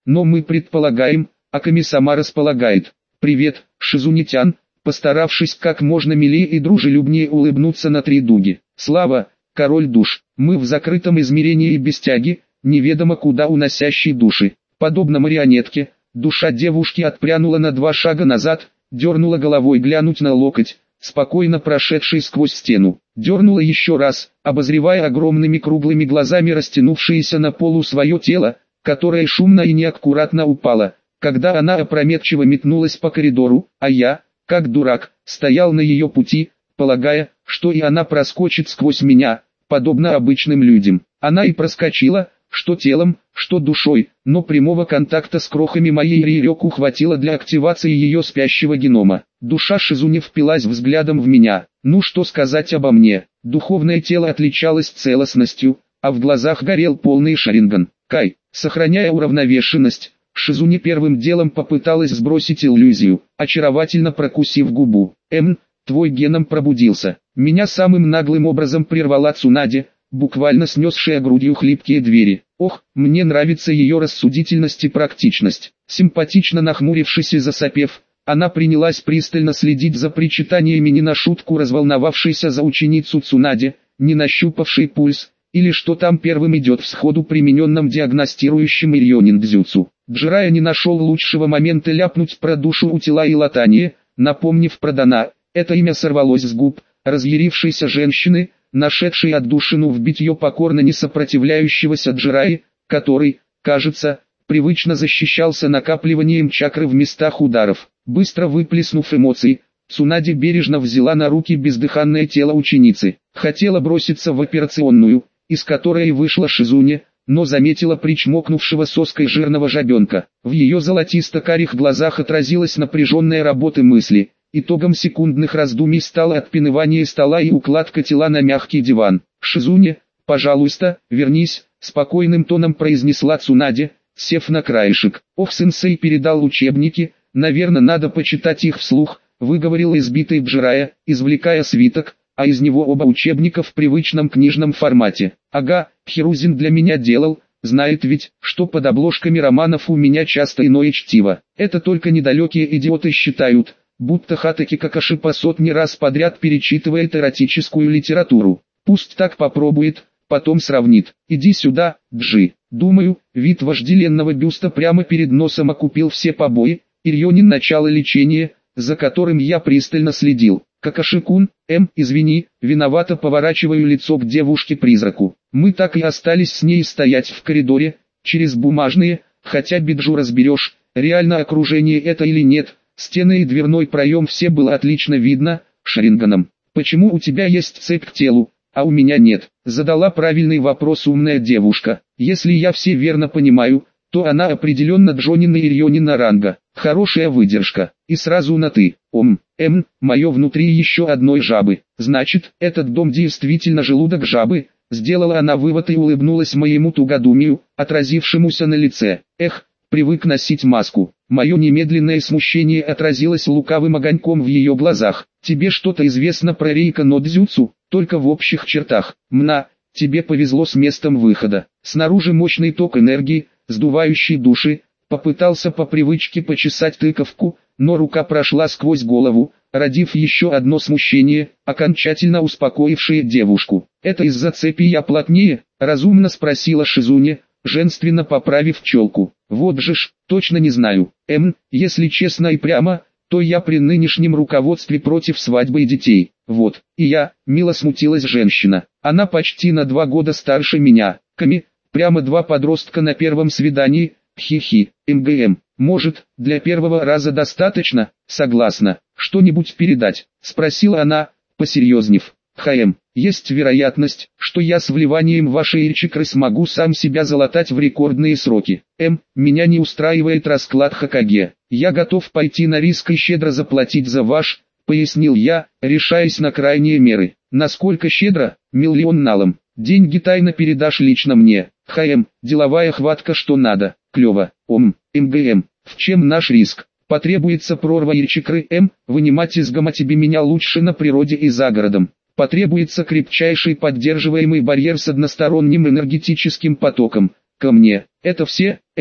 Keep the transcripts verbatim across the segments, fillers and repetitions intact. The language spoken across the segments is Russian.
но мы предполагаем, а Ками сама располагает. Привет, Шизунитян, постаравшись как можно милее и дружелюбнее улыбнуться на три дуги. Слава, король душ, мы в закрытом измерении без тяги, неведомо куда уносящей души. Подобно марионетке, душа девушки отпрянула на два шага назад, дернула головой глянуть на локоть, спокойно прошедший сквозь стену. Дернула еще раз, обозревая огромными круглыми глазами растянувшееся на полу свое тело, которое шумно и неаккуратно упало, когда она опрометчиво метнулась по коридору, а я, как дурак, стоял на ее пути, полагая, что и она проскочит сквозь меня, подобно обычным людям. Она и проскочила, что телом, что душой, но прямого контакта с крохами моей Рирёку хватило для активации ее спящего генома. Душа Шизуни впилась взглядом в меня. Ну что сказать обо мне? Духовное тело отличалось целостностью, а в глазах горел полный Шаринган. Кай, сохраняя уравновешенность, Шизуни первым делом попыталась сбросить иллюзию, очаровательно прокусив губу. «Эм, твой геном пробудился». Меня самым наглым образом прервала Цунаде, буквально снесшая грудью хлипкие двери. Ох, мне нравится ее рассудительность и практичность. Симпатично нахмурившись и засопев, она принялась пристально следить за причитаниями не на шутку разволновавшейся за ученицу Цунаде, не нащупавшей пульс, или что там первым идет в сходу примененном диагностирующим ирьонин-дзюцу. Джирая не нашел лучшего момента ляпнуть про душу у тела и латание, напомнив про Дана. Это имя сорвалось с губ разъярившейся женщины, нашедшей отдушину в битье покорно не сопротивляющегося Джираи, который, кажется, привычно защищался накапливанием чакры в местах ударов. Быстро выплеснув эмоции, Цунаде бережно взяла на руки бездыханное тело ученицы. Хотела броситься в операционную, из которой вышла Шизуни, но заметила причмокнувшего соской жирного жабенка. В ее золотисто-карих глазах отразилась напряженная работа мысли. Итогом секундных раздумий стало отпинывание стола и укладка тела на мягкий диван. «Шизуни, пожалуйста, вернись», — спокойным тоном произнесла Цунаде, сев на краешек. «Ох, сенсей передал учебники, наверное, надо почитать их вслух», — выговорил избитый Джирая, извлекая свиток, а из него оба учебника в привычном книжном формате. «Ага, Хирузин для меня делал, знает ведь, что под обложками романов у меня часто иное чтиво. Это только недалекие идиоты считают, будто Хатаки Какаши по сотни раз подряд перечитывает эротическую литературу. Пусть так попробует, потом сравнит. Иди сюда, Джи». Думаю, вид вожделенного бюста прямо перед носом окупил все побои, Ирьонин начало лечения, за которым я пристально следил. «Какаши-кун, эм, извини, виновато поворачиваю лицо к девушке-призраку. Мы так и остались с ней стоять в коридоре, через бумажные, хотя биджу разберешь, реально окружение это или нет, стены и дверной проем все было отлично видно, Шаринганом. Почему у тебя есть цепь к телу, а у меня нет?» Задала правильный вопрос умная девушка. Если я все верно понимаю, то она определенно Джонина Ирьонина ранга. Хорошая выдержка. И сразу на «ты». Ом, эм, мое внутри еще одной жабы. Значит, этот дом действительно желудок жабы. Сделала она вывод и улыбнулась моему тугодумию, отразившемуся на лице. Эх, привык носить маску. Мое немедленное смущение отразилось лукавым огоньком в ее глазах. Тебе что-то известно про Рейка но Дзюцу? Только в общих чертах. Мна, тебе повезло с местом выхода. Снаружи мощный ток энергии, сдувающий души. Попытался по привычке почесать тыковку, но рука прошла сквозь голову, родив еще одно смущение, окончательно успокоившее девушку. «Это из-за цепи я плотнее?» – разумно спросила Шизуни, женственно поправив челку. «Вот же ж, точно не знаю. Эм, если честно и прямо, то я при нынешнем руководстве против свадьбы и детей. Вот, и я», – мило смутилась женщина. «Она почти на два года старше меня. Ками, прямо два подростка на первом свидании». Хи-хи, МГМ, может, для первого раза достаточно? Согласна. Что-нибудь передать? Спросила она, посерьезнев. ХМ, есть вероятность, что я с вливанием вашей чакры смогу сам себя залатать в рекордные сроки. М, меня не устраивает расклад Хокаге. Я готов пойти на риск и щедро заплатить за ваш, пояснил я, решаясь на крайние меры. Насколько щедро? Миллион налом. Деньги тайно передашь лично мне. ХМ, деловая хватка что надо. Клево. Ом, МГМ, в чем наш риск? Потребуется прорва и чакры М, вынимать из гамма тебе меня лучше на природе и за городом. Потребуется крепчайший поддерживаемый барьер с односторонним энергетическим потоком. Ко мне. Это все, М,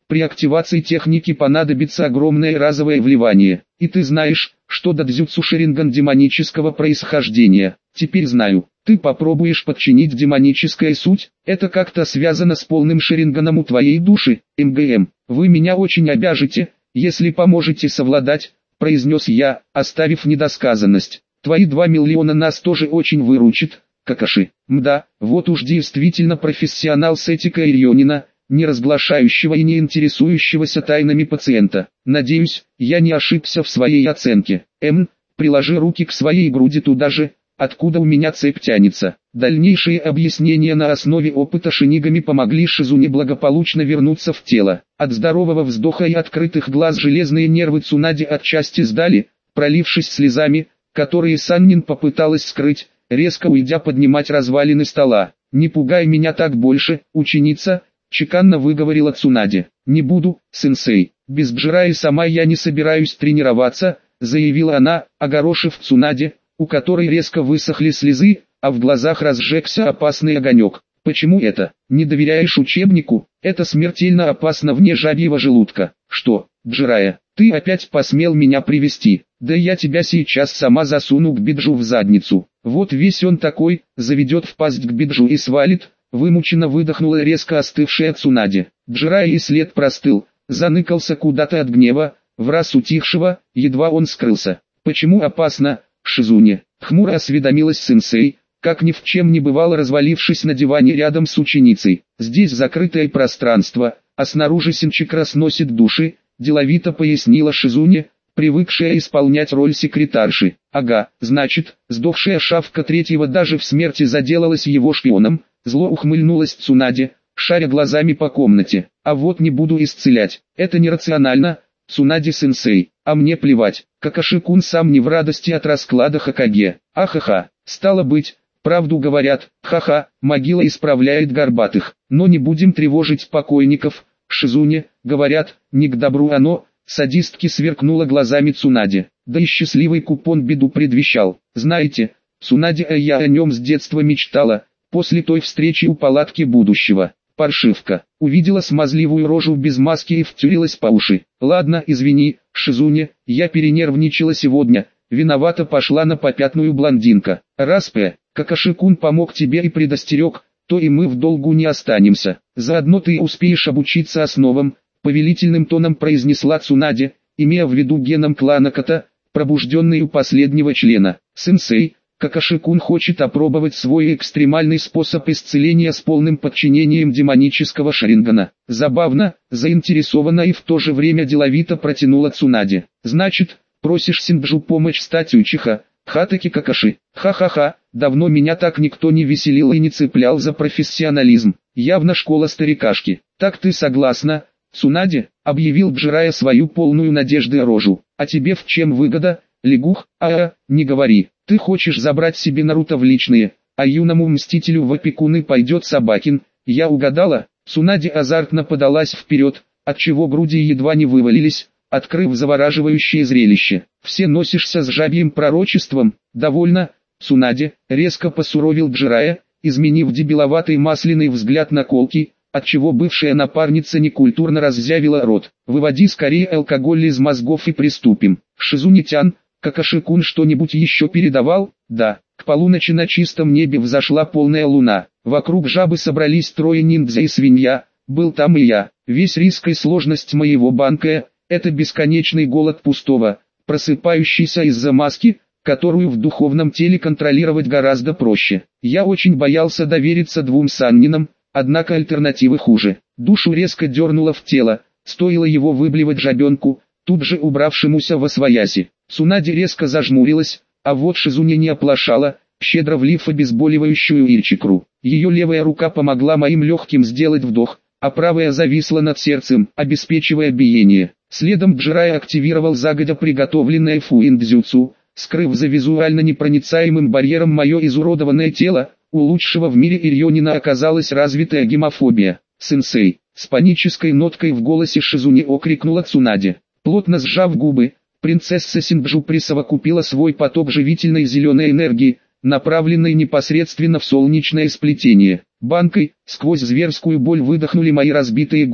При активации техники понадобится огромное разовое вливание. И ты знаешь, что дадзюцу Шаринган демонического происхождения. Теперь знаю. Ты попробуешь подчинить демоническая суть, это как-то связано с полным шаринганом у твоей души, МГМ. Вы меня очень обяжете, если поможете совладать, произнес я, оставив недосказанность. Твои два миллиона нас тоже очень выручит, Какаши. Мда, вот уж действительно профессионал с этикой Ирьонина, не разглашающего и не интересующегося тайнами пациента. Надеюсь, я не ошибся в своей оценке. М, приложи руки к своей груди туда же, откуда у меня цепь тянется. Дальнейшие объяснения на основе опыта шинигами помогли Шизуне благополучно вернуться в тело. От здорового вздоха и открытых глаз железные нервы Цунади отчасти сдали, пролившись слезами, которые Саннин попыталась скрыть, резко уйдя поднимать развалины стола. «Не пугай меня так больше, ученица», — чеканно выговорила Цунади. «Не буду, сенсей. Без Джираи сама я не собираюсь тренироваться», — заявила она, огорошив Цунади, у которой резко высохли слезы, а в глазах разжегся опасный огонек. «Почему это? Не доверяешь учебнику? Это смертельно опасно вне жабьего желудка». «Что, Джирая, ты опять посмел меня привести? Да я тебя сейчас сама засуну к Биджу в задницу». Вот весь он такой, заведет в пасть к Биджу и свалит, вымученно выдохнула резко остывшая Цунади. Джирая и след простыл, заныкался куда-то от гнева, враз утихшего, едва он скрылся. «Почему опасно, Шизуне?» — хмуро осведомилась сенсей, как ни в чем не бывало развалившись на диване рядом с ученицей. «Здесь закрытое пространство, а снаружи Синчик разносит души», — деловито пояснила Шизуне, привыкшая исполнять роль секретарши. «Ага, значит, сдохшая шавка третьего даже в смерти заделалась его шпионом», — зло ухмыльнулась Цунади, шаря глазами по комнате. «А вот не буду исцелять, это нерационально, Цунади-сенсей, а мне плевать, Какаши-кун сам не в радости от расклада Хокаге. Ахаха, стало быть, правду говорят, ха-ха, могила исправляет горбатых, но не будем тревожить покойников, Шизуне, говорят, не к добру оно», — садистки сверкнула глазами Цунади. Да и счастливый купон беду предвещал. «Знаете, Цунади, а я о нем с детства мечтала, после той встречи у палатки будущего». Паршивка увидела смазливую рожу без маски и втюрилась по уши. «Ладно, извини, Шизуне, я перенервничала сегодня, виновата пошла на попятную блондинка. Раз П. Какаши-кун помог тебе и предостерег, то и мы в долгу не останемся. Заодно ты успеешь обучиться основам», — повелительным тоном произнесла Цунади, имея в виду геном клана Ката, пробужденный у последнего члена. «Сенсей, Какаши-кун хочет опробовать свой экстремальный способ исцеления с полным подчинением демонического Шарингана». Забавно, заинтересованно и в то же время деловито протянула Цунади. «Значит, просишь Синджу помочь стать учиха, Хатаки Какаши? Ха-ха-ха, давно меня так никто не веселил и не цеплял за профессионализм. Явно школа старикашки. Так ты согласна, Цунади?» — объявил Джирая свою полную надежды рожу. «А тебе в чем выгода, лягух? А-а, не говори. Ты хочешь забрать себе Наруто в личные, а юному мстителю в опекуны пойдет Собакин. Я угадала?» Цунади азартно подалась вперед, отчего груди едва не вывалились, открыв завораживающее зрелище. «Все носишься с жабьим пророчеством?» «Довольно, Цунади», — резко посуровил Джирая, изменив дебиловатый масляный взгляд на колки, отчего бывшая напарница некультурно раззявила рот. «Выводи скорее алкоголь из мозгов и приступим. Шизуне-тян, Какаши-кун что-нибудь еще передавал?» «Да». К полуночи на чистом небе взошла полная луна. Вокруг жабы собрались трое ниндзя и свинья, был там и я. Весь риск и сложность моего банка — это бесконечный голод пустого, просыпающийся из-за маски, которую в духовном теле контролировать гораздо проще. Я очень боялся довериться двум Саннинам, однако альтернативы хуже. Душу резко дернуло в тело, стоило его выблевать жабенку, тут же убравшемуся восвояси. Цунади резко зажмурилась, а вот Шизуне не оплошала, щедро влив обезболивающую Ильчикру. Ее левая рука помогла моим легким сделать вдох, а правая зависла над сердцем, обеспечивая биение. Следом Джирай активировал загодя приготовленное фуиндзюцу, скрыв за визуально непроницаемым барьером мое изуродованное тело. У лучшего в мире Ирьонина оказалась развитая гемофобия. «Сенсей!» — с панической ноткой в голосе Шизуне окрикнула Цунади. Плотно сжав губы, принцесса Синджу присовокупила свой поток живительной зеленой энергии, направленной непосредственно в солнечное сплетение. Банкой, сквозь зверскую боль выдохнули мои разбитые губы.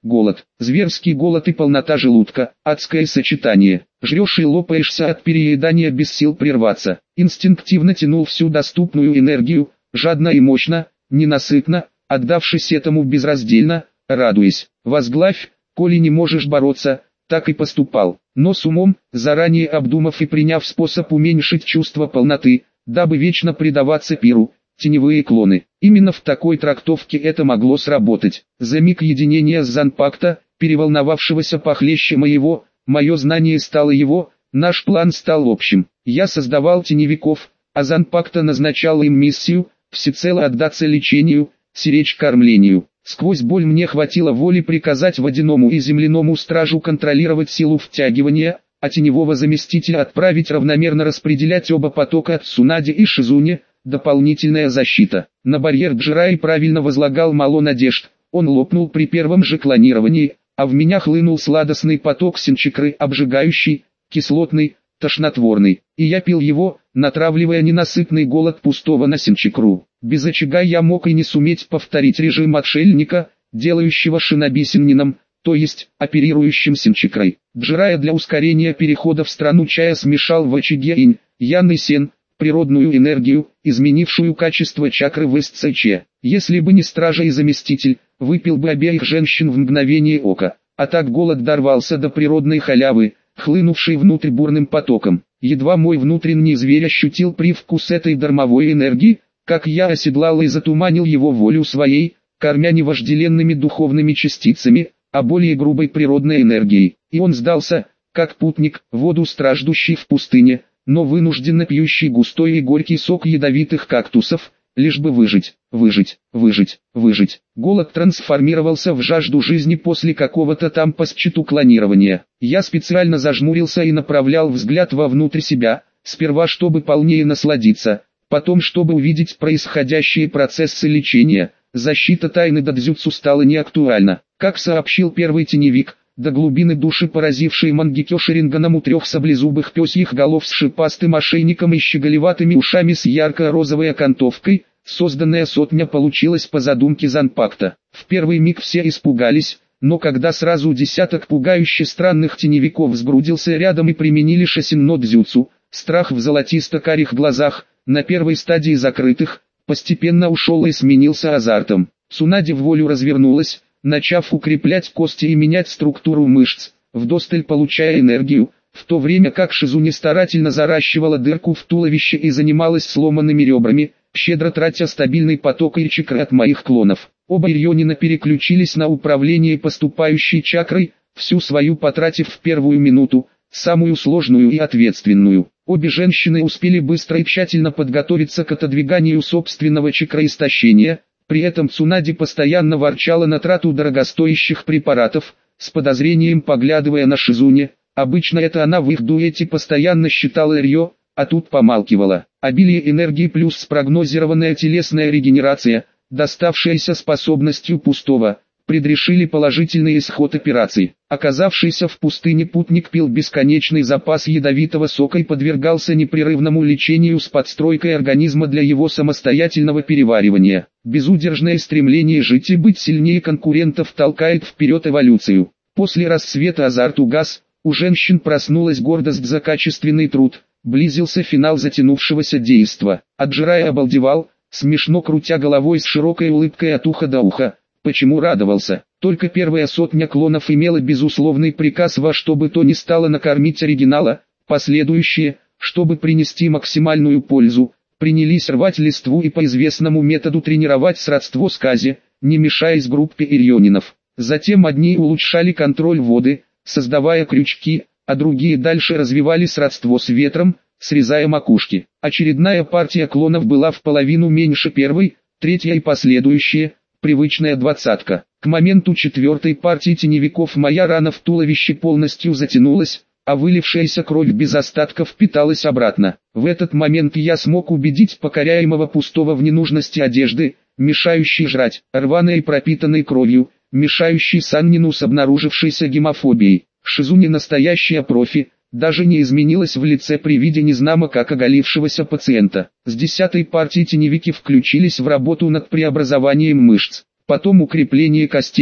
голод, зверский голод и полнота желудка, адское сочетание. Жрешь и лопаешься от переедания без сил прерваться. Инстинктивно тянул всю доступную энергию, жадно и мощно, ненасытно, отдавшись этому безраздельно, радуясь. Возглавь, коли не можешь бороться, так и поступал. Но с умом, заранее обдумав и приняв способ уменьшить чувство полноты, дабы вечно предаваться пиру, теневые клоны. Именно в такой трактовке это могло сработать. За миг единения с Занпакта, переволновавшегося похлеще моего, мое знание стало его, наш план стал общим. Я создавал теневиков, а Занпакта назначал им миссию, всецело отдаться лечению, сиречь кормлению. Сквозь боль мне хватило воли приказать водяному и земляному стражу контролировать силу втягивания, а теневого заместителя отправить равномерно распределять оба потока от Цунади и Шизуни. Дополнительная защита. На барьер Джирай правильно возлагал мало надежд, он лопнул при первом же клонировании, а в меня хлынул сладостный поток синчикры, обжигающий, кислотный, тошнотворный, и я пил его, натравливая ненасытный голод пустого на синчикру. Без очага я мог и не суметь повторить режим отшельника, делающего шиноби синнином, то есть оперирующим синчикрой. Джирая для ускорения перехода в страну чая смешал в очаге инь, ян и сен, природную энергию, изменившую качество чакры в эс цэ че. Если бы не стража и заместитель, выпил бы обеих женщин в мгновение ока. А так голод дорвался до природной халявы, хлынувшей внутрь бурным потоком. Едва мой внутренний зверь ощутил привкус этой дармовой энергии, как я оседлал и затуманил его волю своей, кормя не вожделенными духовными частицами, а более грубой природной энергией. И он сдался, как путник, воду страждущий в пустыне, но вынужденно пьющий густой и горький сок ядовитых кактусов, лишь бы выжить, выжить, выжить, выжить. Голод трансформировался в жажду жизни после какого-то там по счету клонирования. Я специально зажмурился и направлял взгляд вовнутрь себя, сперва чтобы полнее насладиться, потом чтобы увидеть происходящие процессы лечения. Защита тайны додзюцу стала неактуальна. Как сообщил первый теневик, до глубины души поразивший Мангекё Ширинганом у трех саблезубых пёсьих голов с шипастым ошейником и щеголеватыми ушами с ярко-розовой окантовкой, созданная сотня получилась по задумке Занпакта. В первый миг все испугались, но когда сразу десяток пугающе странных теневиков сгрудился рядом и применили шосинно дзюцу, страх в золотисто-карих глазах, на первой стадии закрытых, постепенно ушел и сменился азартом. Цунади в волю развернулась, начав укреплять кости и менять структуру мышц, вдосталь получая энергию, в то время как Шизуни старательно заращивала дырку в туловище и занималась сломанными ребрами, щедро тратя стабильный поток и чакры от моих клонов. Оба Ирьонина переключились на управление поступающей чакрой, всю свою потратив в первую минуту, самую сложную и ответственную. Обе женщины успели быстро и тщательно подготовиться к отодвиганию собственного чакроистощения. При этом Цунади постоянно ворчала на трату дорогостоящих препаратов, с подозрением поглядывая на Шизуни. Обычно это она в их дуэте постоянно считала Рьё, а тут помалкивала. Обилие энергии плюс спрогнозированная телесная регенерация, доставшаяся способностью пустого, предрешили положительный исход операции. Оказавшийся в пустыне путник пил бесконечный запас ядовитого сока и подвергался непрерывному лечению с подстройкой организма для его самостоятельного переваривания. Безудержное стремление жить и быть сильнее конкурентов толкает вперед эволюцию. После рассвета азарт угас, у женщин проснулась гордость за качественный труд, близился финал затянувшегося действа. Аджирай обалдевал, смешно крутя головой с широкой улыбкой от уха до уха. Почему радовался? Только первая сотня клонов имела безусловный приказ во что бы то ни стало накормить оригинала, последующие, чтобы принести максимальную пользу, принялись рвать листву и по известному методу тренировать сродство с Кази, не мешаясь группе ирьонинов. Затем одни улучшали контроль воды, создавая крючки, а другие дальше развивали сродство с ветром, срезая макушки. Очередная партия клонов была в половину меньше первой, третья и последующие, привычная двадцатка. К моменту четвертой партии теневиков моя рана в туловище полностью затянулась, а вылившаяся кровь без остатка впиталась обратно. В этот момент я смог убедить покоряемого пустого в ненужности одежды, мешающей жрать, рваной и пропитанной кровью, мешающей Саннину с обнаружившейся гемофобией. Шизуни настоящая профи, даже не изменилась в лице при виде незнамо как оголившегося пациента. С десятой партии теневики включились в работу над преобразованием мышц, потом укрепление костей,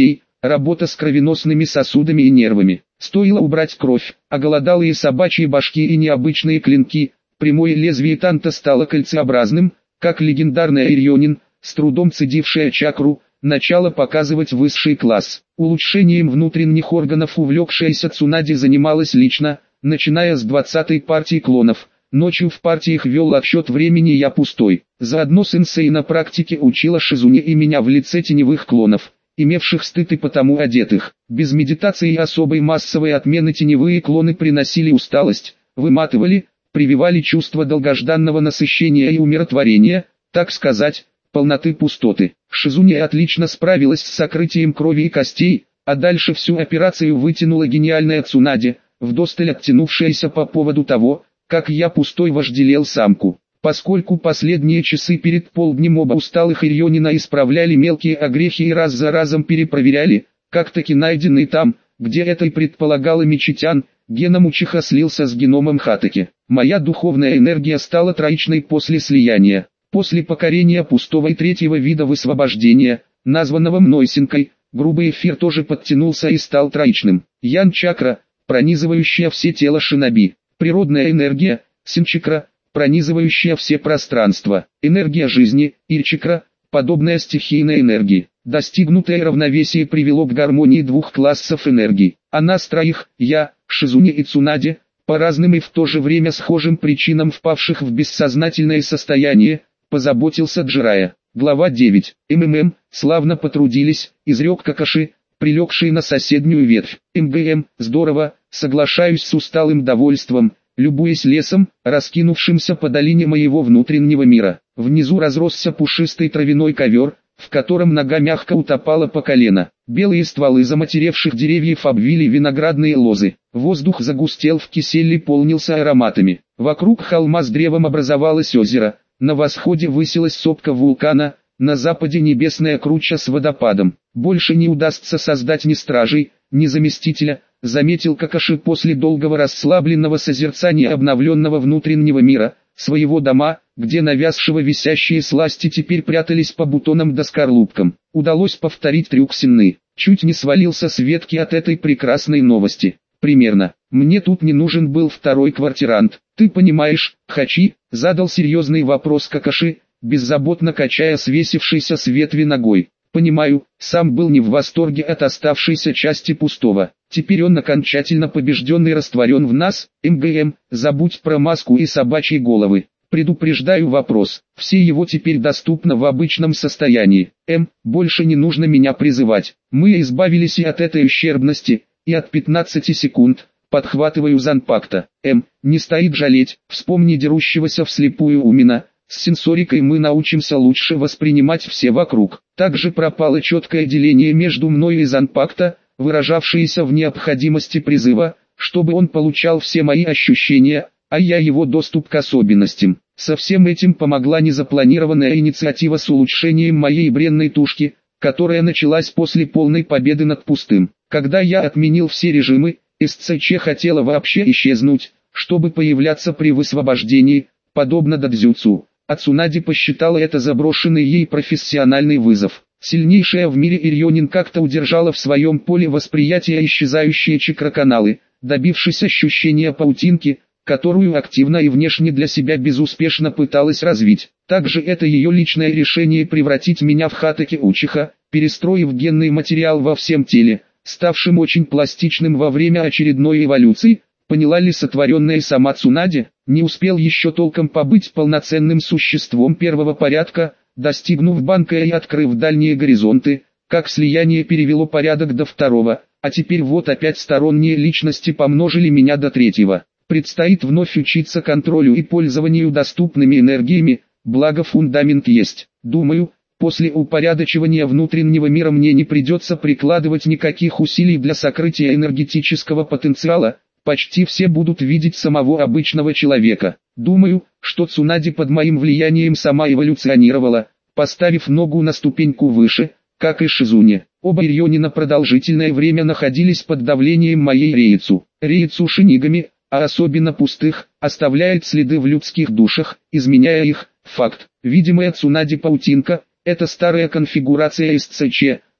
работа с кровеносными сосудами и нервами. Стоило убрать кровь, оголодалые собачьи башки и необычные клинки, прямое лезвие танта стало кольцеобразным, как легендарная Ирионин, с трудом цедившая чакру, начала показывать высший класс. Улучшением внутренних органов увлекшаяся Цунади занималась лично, начиная с двадцатой партии клонов. Ночью в партиях вел отсчет времени я пустой. Заодно сенсей на практике учила Шизуне и меня в лице теневых клонов, имевших стыд и потому одетых. Без медитации и особой массовой отмены теневые клоны приносили усталость, выматывали, прививали чувство долгожданного насыщения и умиротворения, так сказать, полноты пустоты. Шизуне отлично справилась с сокрытием крови и костей, а дальше всю операцию вытянула гениальная Цунади, вдосталь оттянувшаяся по поводу того, как я пустой вожделел самку. Поскольку последние часы перед полднем оба усталых Ирионина исправляли мелкие огрехи и раз за разом перепроверяли, как таки найденный там, где это и предполагало Мичитян, геном Учиха слился с геномом Хатаки. Моя духовная энергия стала троичной после слияния. После покорения пустого и третьего вида высвобождения, названного мной Синкой, грубый эфир тоже подтянулся и стал троичным. Ян-чакра, пронизывающая все тело шиноби. Природная энергия, Син-чакра, пронизывающая все пространства. Энергия жизни, Ир-чакра, подобная стихийной энергии. Достигнутое равновесие привело к гармонии двух классов энергии. А нас троих, я, Шизуне и Цунади, по разным и в то же время схожим причинам впавших в бессознательное состояние, позаботился Джирая. Глава девять. МММ, славно потрудились, изрек Какаши, прилегший на соседнюю ветвь. МГМ, здорово, соглашаюсь с усталым довольством, любуясь лесом, раскинувшимся по долине моего внутреннего мира. Внизу разросся пушистый травяной ковер, в котором нога мягко утопала по колено. Белые стволы заматеревших деревьев обвили виноградные лозы. Воздух загустел в киселе, полнился ароматами. Вокруг холма с древом образовалось озеро, на восходе высилась сопка вулкана, на западе небесная круча с водопадом. Больше не удастся создать ни стражей, ни заместителя, заметил Какаши после долгого расслабленного созерцания обновленного внутреннего мира, своего дома, где навязшего висящие сласти теперь прятались по бутонам да скорлупкам. Удалось повторить трюк Синны. Чуть не свалился с ветки от этой прекрасной новости. Примерно. Мне тут не нужен был второй квартирант. Ты понимаешь, Хачи? Задал серьезный вопрос Какаши, беззаботно качая свесившейся с ветви ногой. Понимаю, сам был не в восторге от оставшейся части пустого. Теперь он окончательно побежден и растворен в нас. МГМ, забудь про маску и собачьи головы. Предупреждаю вопрос, все его теперь доступно в обычном состоянии. М, больше не нужно меня призывать. Мы избавились и от этой ущербности, и от пятнадцати секунд. Подхватываю Занпакта. М, не стоит жалеть, вспомни дерущегося вслепую Умина. С сенсорикой мы научимся лучше воспринимать все вокруг. Также пропало четкое деление между мной и Занпакта, выражавшееся в необходимости призыва, чтобы он получал все мои ощущения, а я его доступ к особенностям. Со всем этим помогла незапланированная инициатива с улучшением моей бренной тушки, которая началась после полной победы над пустым. Когда я отменил все режимы, СЦЧ хотела вообще исчезнуть, чтобы появляться при высвобождении, подобно дадзюцу. А Цунади посчитала это заброшенный ей профессиональный вызов. Сильнейшая в мире Ирионин как-то удержала в своем поле восприятия исчезающие чакроканалы, добившись ощущения паутинки, которую активно и внешне для себя безуспешно пыталась развить. Также это ее личное решение превратить меня в Хатаки Учиха, перестроив генный материал во всем теле, ставшим очень пластичным во время очередной эволюции. Поняла ли сотворенная сама Цунади? Не успел еще толком побыть полноценным существом первого порядка, достигнув банка и открыв дальние горизонты, как слияние перевело порядок до второго, а теперь вот опять сторонние личности помножили меня до третьего. Предстоит вновь учиться контролю и пользованию доступными энергиями, благо фундамент есть. Думаю, после упорядочивания внутреннего мира мне не придется прикладывать никаких усилий для сокрытия энергетического потенциала. Почти все будут видеть самого обычного человека. Думаю, что Цунади под моим влиянием сама эволюционировала, поставив ногу на ступеньку выше, как и Шизуне. Оба Ирионина продолжительное время находились под давлением моей Реицу. Реицу шинигами, а особенно пустых, оставляет следы в людских душах, изменяя их. Факт. Видимая Цунади паутинка – это старая конфигурация СЦЧ,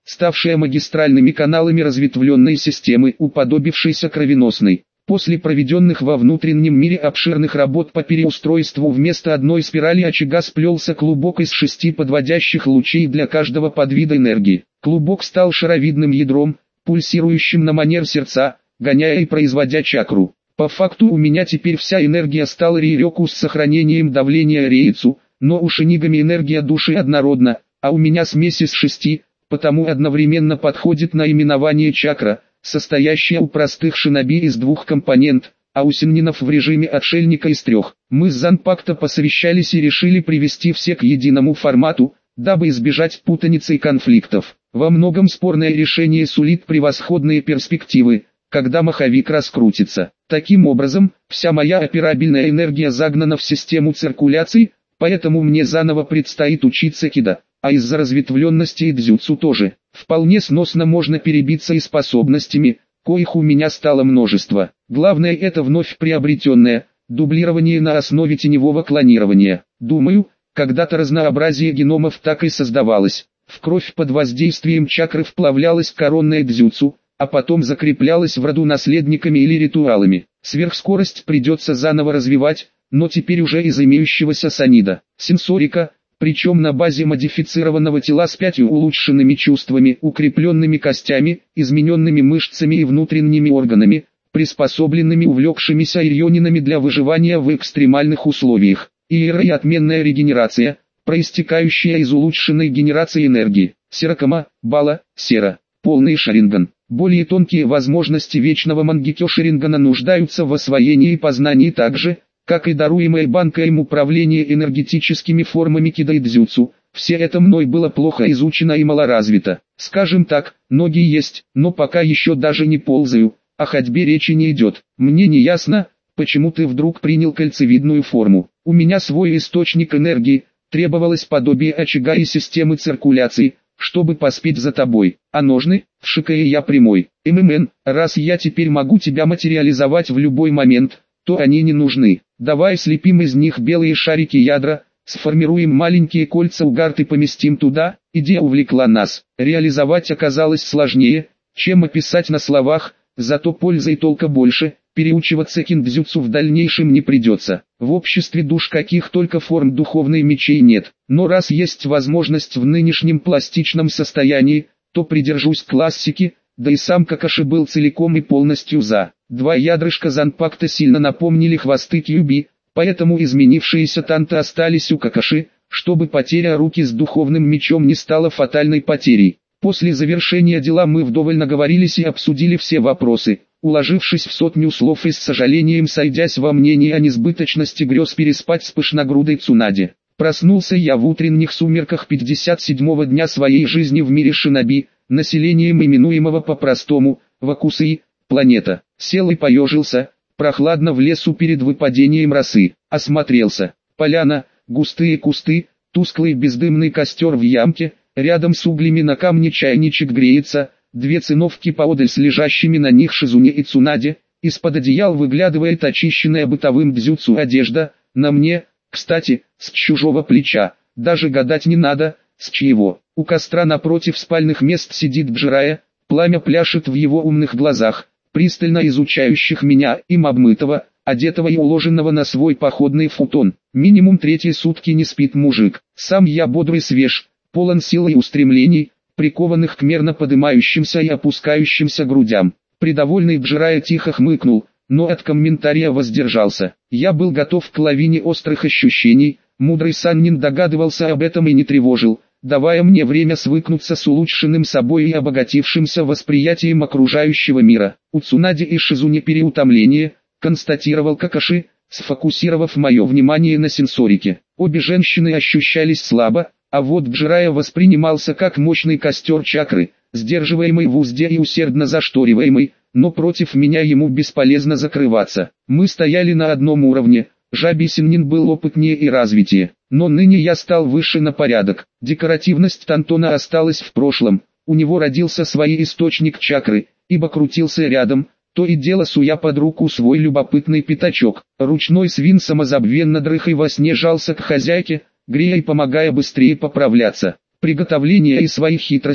ставшая магистральными каналами разветвленной системы, уподобившейся кровеносной. После проведенных во внутреннем мире обширных работ по переустройству вместо одной спирали очага сплелся клубок из шести подводящих лучей для каждого подвида энергии. Клубок стал шаровидным ядром, пульсирующим на манер сердца, гоняя и производя чакру. По факту у меня теперь вся энергия стала рейрёку с сохранением давления рейцу, но у шинигами энергия души однородна, а у меня смесь из шести, потому одновременно подходит наименование чакра, состоящая у простых шиноби из двух компонент, а у синнинов в режиме отшельника из трех. Мы с Занпакто посовещались и решили привести все к единому формату, дабы избежать путаницы и конфликтов. Во многом спорное решение сулит превосходные перспективы, когда маховик раскрутится. Таким образом, вся моя операбельная энергия загнана в систему циркуляции, поэтому мне заново предстоит учиться кида, а из-за разветвленности и дзюцу тоже. Вполне сносно можно перебиться и способностями, коих у меня стало множество. Главное это вновь приобретенное, дублирование на основе теневого клонирования. Думаю, когда-то разнообразие геномов так и создавалось. В кровь под воздействием чакры вплавлялась коронная дзюцу, а потом закреплялась в роду наследниками или ритуалами. Сверхскорость придется заново развивать, но теперь уже из имеющегося санида. Сенсорика, причем на базе модифицированного тела с пятью улучшенными чувствами, укрепленными костями, измененными мышцами и внутренними органами, приспособленными увлекшимися ирионинами для выживания в экстремальных условиях. Иера и отменная регенерация, проистекающая из улучшенной генерации энергии. Серакама, Бала, Сера. Полный Шаринган. Более тонкие возможности вечного Мангекё Шарингана нуждаются в освоении и познании так же, как и даруемое банкой управление энергетическими формами кида и дзюцу. Все это мной было плохо изучено и малоразвито. Скажем так, ноги есть, но пока еще даже не ползаю, о ходьбе речи не идет. Мне не ясно, почему ты вдруг принял кольцевидную форму. У меня свой источник энергии, требовалось подобие очага и системы циркуляции, чтобы поспеть за тобой. А ножны, вшикая я прямой. ММН, раз я теперь могу тебя материализовать в любой момент, то они не нужны. Давай слепим из них белые шарики ядра, сформируем маленькие кольца угарт и поместим туда. Идея увлекла нас. Реализовать оказалось сложнее, чем описать на словах, зато пользы и толка больше. Переучиваться киндзюцу в дальнейшем не придется. В обществе душ каких только форм духовной мечей нет. Но раз есть возможность в нынешнем пластичном состоянии, то придержусь классики, да и сам Какаши был целиком и полностью за. Два ядрышка Занпакто сильно напомнили хвосты Кьюби, поэтому изменившиеся танты остались у Какаши, чтобы потеря руки с духовным мечом не стала фатальной потерей. После завершения дела мы вдоволь наговорились и обсудили все вопросы, уложившись в сотню слов и с сожалением сойдясь во мнении о несбыточности грез переспать с пышногрудой Цунаде. Проснулся я в утренних сумерках пятьдесят седьмого дня своей жизни в мире шиноби, населением именуемого по-простому Вакусей, планета. Сел и поежился, прохладно в лесу перед выпадением росы. Осмотрелся. Поляна, густые кусты, тусклый бездымный костер в ямке, рядом с углями на камне чайничек греется, две циновки поодаль с лежащими на них Шизуне и Цунаде, из-под одеял выглядывает очищенная бытовым дзюцу одежда, на мне, кстати, с чужого плеча, даже гадать не надо, с чьего. У костра напротив спальных мест сидит Джирая, пламя пляшет в его умных глазах, пристально изучающих меня, им обмытого, одетого и уложенного на свой походный футон. Минимум третьи сутки не спит мужик. Сам я бодрый свеж, полон сил и устремлений, прикованных к мерно подымающимся и опускающимся грудям. Придовольный Джирая тихо хмыкнул, но от комментария воздержался. Я был готов к лавине острых ощущений, мудрый Саннин догадывался об этом и не тревожил, давая мне время свыкнуться с улучшенным собой и обогатившимся восприятием окружающего мира. У Цунади и Шизуне переутомление, констатировал Какаши, сфокусировав мое внимание на сенсорике. Обе женщины ощущались слабо, а вот Джирая воспринимался как мощный костер чакры, сдерживаемый в узде и усердно зашториваемый, но против меня ему бесполезно закрываться. Мы стояли на одном уровне, Жаби Синнин был опытнее и развитее, но ныне я стал выше на порядок. Декоративность Тантона осталась в прошлом, у него родился свой источник чакры, ибо крутился рядом, то и дело суя под руку свой любопытный пятачок. Ручной свин самозабвенно дрых и во сне жался к хозяйке, грея и помогая быстрее поправляться. Приготовления и свои хитрости,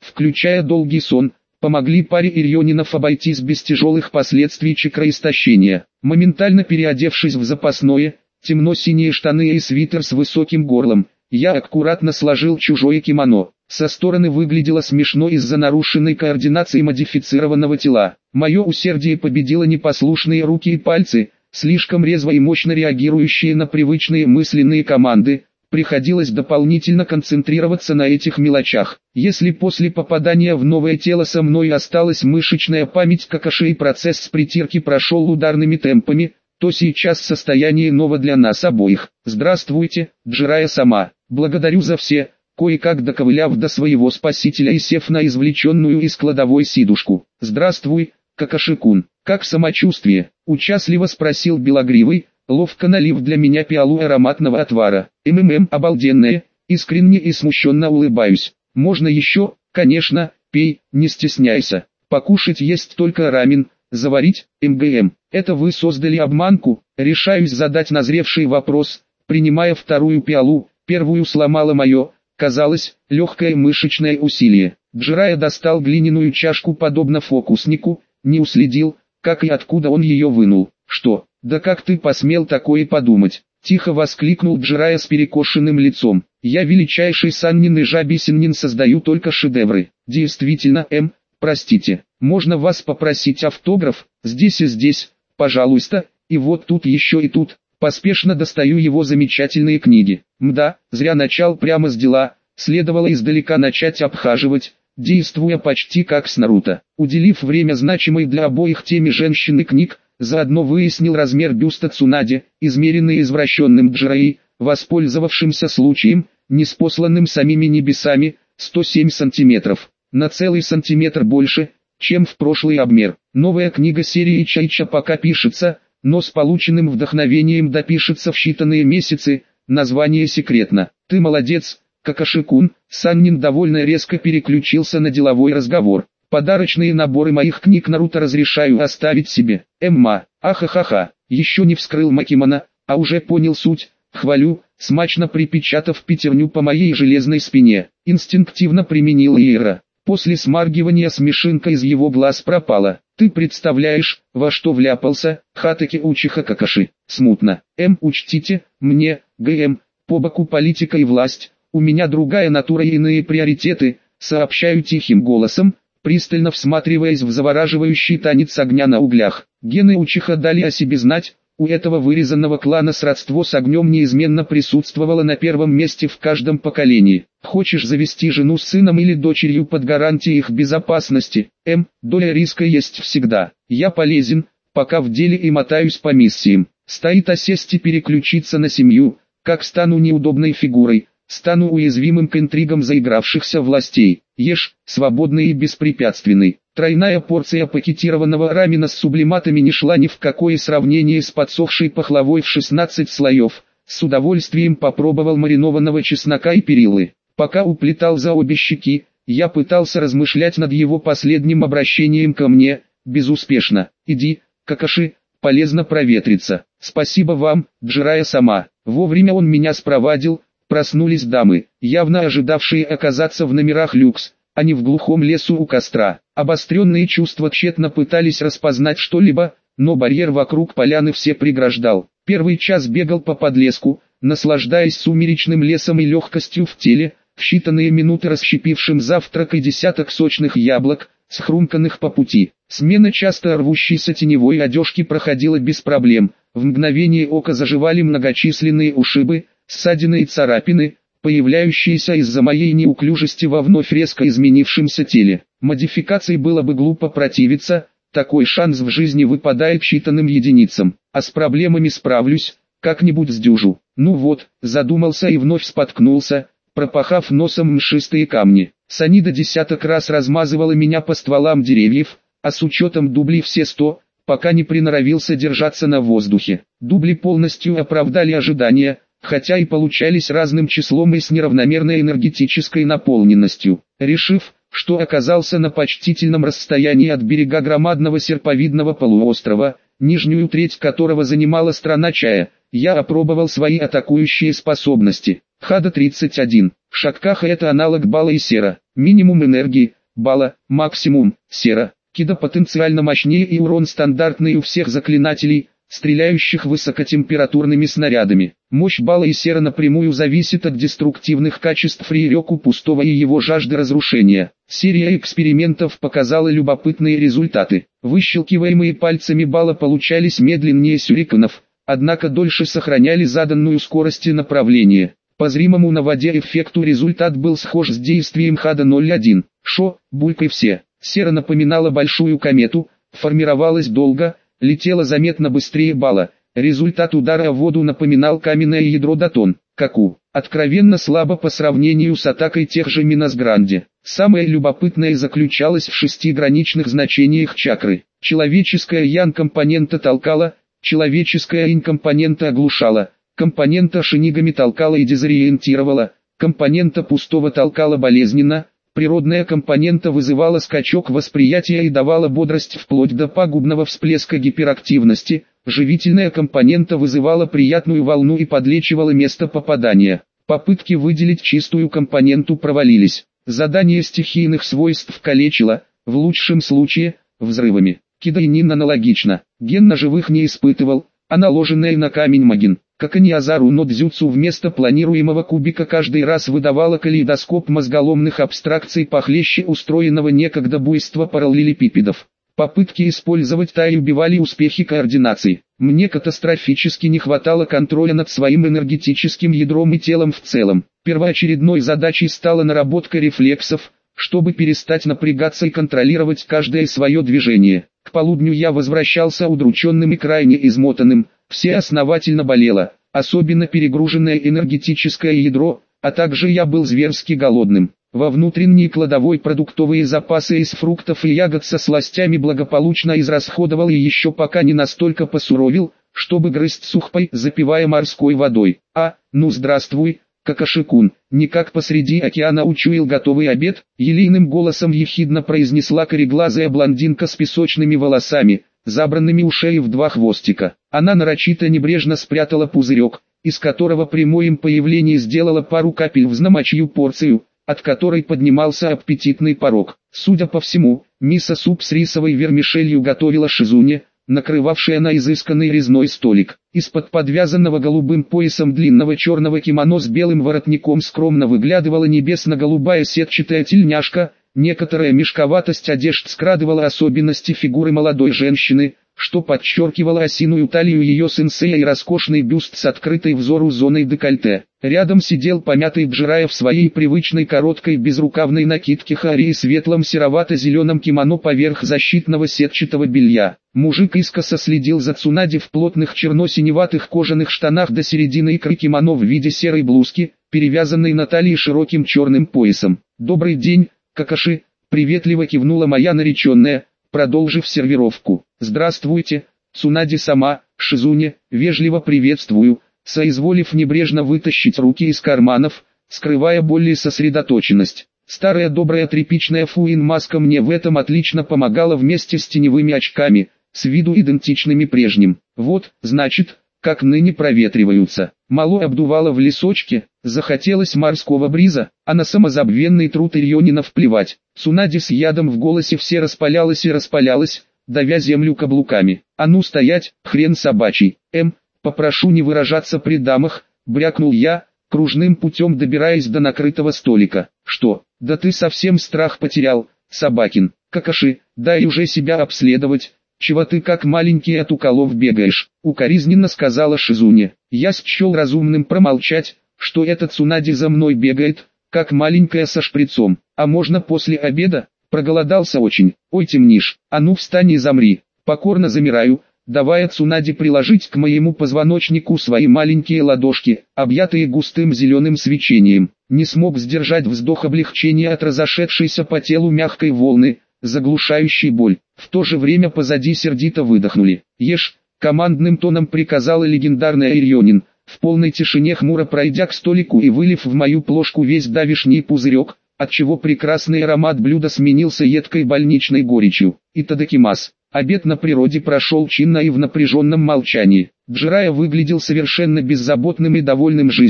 включая долгий сон, помогли паре ирионинов обойтись без тяжелых последствий чакроистощения. Моментально переодевшись в запасное, темно-синие штаны и свитер с высоким горлом, я аккуратно сложил чужое кимоно. Со стороны выглядело смешно из-за нарушенной координации модифицированного тела. Мое усердие победило непослушные руки и пальцы, слишком резво и мощно реагирующие на привычные мысленные команды. Приходилось дополнительно концентрироваться на этих мелочах. Если после попадания в новое тело со мной осталась мышечная память Какаши и процесс притирки прошел ударными темпами, то сейчас состояние ново для нас обоих. Здравствуйте, Джирая-сама. Благодарю за все, кое-как доковыляв до своего спасителя и сев на извлеченную из кладовой сидушку. Здравствуй, Какаши-кун. Как самочувствие? Участливо спросил Белогривый, ловко налив для меня пиалу ароматного отвара. МММ обалденное, искренне и смущенно улыбаюсь. Можно еще? Конечно, пей, не стесняйся. Покушать есть только рамен, заварить, МГМ. Это вы создали обманку? Решаюсь задать назревший вопрос, принимая вторую пиалу, первую сломала мое, казалось, легкое мышечное усилие. Джирая достал глиняную чашку подобно фокуснику, не уследил, как и откуда он ее вынул. Что? «Да как ты посмел такое подумать?» – тихо воскликнул Джирая с перекошенным лицом. «Я величайший саннин и жабисиннин, создаю только шедевры». «Действительно, М, простите, можно вас попросить автограф? Здесь и здесь, пожалуйста, и вот тут еще и тут». Поспешно достаю его замечательные книги. Мда, зря начал прямо с дела, следовало издалека начать обхаживать, действуя почти как с Наруто. Уделив время значимой для обоих теме женщины книг, заодно выяснил размер бюста Цунаде, измеренный извращенным Джираей, воспользовавшимся случаем, неспосланным самими небесами, сто семь сантиметров, на целый сантиметр больше, чем в прошлый обмер. Новая книга серии Чайча пока пишется, но с полученным вдохновением допишется в считанные месяцы, название секретно. «Ты молодец, Какаши-кун», Саннин довольно резко переключился на деловой разговор. «Подарочные наборы моих книг Наруто разрешаю оставить себе. Эмма, ахахаха, еще не вскрыл Макимона, а уже понял суть, хвалю», смачно припечатав пятерню по моей железной спине. Инстинктивно применил Иера. После смаргивания смешинка из его глаз пропала. «Ты представляешь, во что вляпался, Хатаки Учиха Какаши?» «Смутно. М, учтите, мне, ГМ, по боку политика и власть, у меня другая натура и иные приоритеты», сообщаю тихим голосом, пристально всматриваясь в завораживающий танец огня на углях. Гены Учиха дали о себе знать, у этого вырезанного клана сродство с огнем неизменно присутствовало на первом месте в каждом поколении. Хочешь завести жену с сыном или дочерью под гарантией их безопасности? М, доля риска есть всегда. Я полезен, пока в деле и мотаюсь по миссиям. Стоит осесть и переключиться на семью, как стану неудобной фигурой, стану уязвимым к интригам заигравшихся властей. Ешь, свободный и беспрепятственный. Тройная порция пакетированного рамена с сублиматами не шла ни в какое сравнение с подсохшей пахлавой в шестнадцать слоев. С удовольствием попробовал маринованного чеснока и перилы. Пока уплетал за обе щеки, я пытался размышлять над его последним обращением ко мне, безуспешно. «Иди, Какаши, полезно проветриться. Спасибо вам, Джирая-сама». Вовремя он меня спровадил. Проснулись дамы, явно ожидавшие оказаться в номерах люкс, а не в глухом лесу у костра. Обостренные чувства тщетно пытались распознать что-либо, но барьер вокруг поляны все преграждал. Первый час бегал по подлеску, наслаждаясь сумеречным лесом и легкостью в теле, в считанные минуты расщепившим завтрак и десяток сочных яблок, схрумканных по пути. Смена часто рвущейся теневой одежки проходила без проблем, в мгновение ока заживали многочисленные ушибы, ссадины и царапины, появляющиеся из-за моей неуклюжести во вновь резко изменившемся теле. Модификации было бы глупо противиться, такой шанс в жизни выпадает считанным единицам, а с проблемами справлюсь, как-нибудь сдюжу. Ну вот, задумался и вновь споткнулся, пропахав носом мшистые камни. Санида десяток раз размазывала меня по стволам деревьев, а с учетом дублей все сто, пока не приноровился держаться на воздухе. Дубли полностью оправдали ожидания, хотя и получались разным числом и с неравномерной энергетической наполненностью. Решив, что оказался на почтительном расстоянии от берега громадного серповидного полуострова, нижнюю треть которого занимала страна чая, я опробовал свои атакующие способности. Хада тридцать один. Шаккаха это аналог Бала и Сера. Минимум энергии, Бала, максимум, Сера. Кида потенциально мощнее и урон стандартный у всех заклинателей, стреляющих высокотемпературными снарядами. Мощь Бала и Сера напрямую зависит от деструктивных качеств Рейрёку Пустого и его жажды разрушения. Серия экспериментов показала любопытные результаты. Выщелкиваемые пальцами Бала получались медленнее сюрикенов, однако дольше сохраняли заданную скорость и направление. По зримому на воде эффекту результат был схож с действием Хада ноль один. Шо, булькай все. Сера напоминала большую комету, формировалась долго, летела заметно быстрее Бала. Результат удара о воду напоминал каменное ядро Датон, Каку. Откровенно слабо по сравнению с атакой тех же Минасгранди. Самое любопытное заключалось в шести граничных значениях чакры. Человеческая ян-компонента толкала, человеческая инь-компонента оглушала, компонента шинигами толкала и дезориентировала, компонента пустого толкала болезненно, природная компонента вызывала скачок восприятия и давала бодрость вплоть до пагубного всплеска гиперактивности, живительная компонента вызывала приятную волну и подлечивала место попадания. Попытки выделить чистую компоненту провалились. Задание стихийных свойств калечило, в лучшем случае, взрывами. Кидаинин аналогично. Ген на живых не испытывал, а наложенная на камень магин, как и Ниазару но дзюцу вместо планируемого кубика каждый раз выдавала калейдоскоп мозголомных абстракций похлеще устроенного некогда буйства параллелепипедов. Попытки использовать тай убивали успехи координации. Мне катастрофически не хватало контроля над своим энергетическим ядром и телом в целом. Первоочередной задачей стала наработка рефлексов, чтобы перестать напрягаться и контролировать каждое свое движение. К полудню я возвращался удрученным и крайне измотанным, все основательно болело, особенно перегруженное энергетическое ядро, а также я был зверски голодным. Во внутренней кладовой продуктовые запасы из фруктов и ягод со сластями благополучно израсходовал и еще пока не настолько посуровил, чтобы грызть сухпай, запивая морской водой. А, ну здравствуй, Какаши-кун, никак посреди океана учуял готовый обед, елейным голосом ехидно произнесла кореглазая блондинка с песочными волосами, забранными у шеи в два хвостика. Она нарочито небрежно спрятала пузырек, из которого при моем появлении сделала пару капель в знамочью порцию, от которой поднимался аппетитный порог. Судя по всему, мисо-суп с рисовой вермишелью готовила Шизуне, накрывавшая на изысканный резной столик. Из-под подвязанного голубым поясом длинного черного кимоно с белым воротником скромно выглядывала небесно-голубая сетчатая тельняшка, некоторая мешковатость одежд скрадывала особенности фигуры молодой женщины, что подчеркивало осиную талию ее сенсея и роскошный бюст с открытой взору зоной декольте. Рядом сидел помятый Джирая в своей привычной короткой безрукавной накидке хари и светлом серовато-зеленом кимоно поверх защитного сетчатого белья. Мужик искоса следил за Цунади в плотных черно-синеватых кожаных штанах до середины икры кимоно в виде серой блузки, перевязанной на талии широким черным поясом. «Добрый день, Какаши», — приветливо кивнула моя нареченная, продолжив сервировку. «Здравствуйте, Цунади сама, Шизуне, вежливо приветствую», соизволив небрежно вытащить руки из карманов, скрывая более сосредоточенность. Старая добрая тряпичная фуин-маска мне в этом отлично помогала вместе с теневыми очками, с виду идентичными прежним. Вот, значит, как ныне проветриваются. Мало обдувало в лесочке, захотелось морского бриза, а на самозабвенный труд Ирьонинов плевать. Цунади с ядом в голосе все распалялась и распалялась, давя землю каблуками. «А ну стоять, хрен собачий, эм, попрошу не выражаться при дамах», брякнул я, кружным путем добираясь до накрытого столика. «Что, да ты совсем страх потерял, Собакин, Какаши, дай уже себя обследовать, чего ты как маленький от уколов бегаешь», укоризненно сказала Шизуне. Я счел разумным промолчать, что этот Цунади за мной бегает, как маленькая со шприцом. «А можно после обеда? Проголодался очень. Ой, темнишь, а ну встань и замри». Покорно замираю, давая Цунади приложить к моему позвоночнику свои маленькие ладошки, объятые густым зеленым свечением. Не смог сдержать вздох облегчения от разошедшейся по телу мягкой волны, заглушающей боль. В то же время позади сердито выдохнули. «Ешь», командным тоном приказала легендарная Ирьонин, в полной тишине хмуро пройдя к столику и вылив в мою плошку весь давишний пузырек, отчего прекрасный аромат блюда сменился едкой больничной горечью. Итадакимас. Обед на природе прошел чинно и в напряженном молчании. Джирая выглядел совершенно беззаботным и довольным жизнью,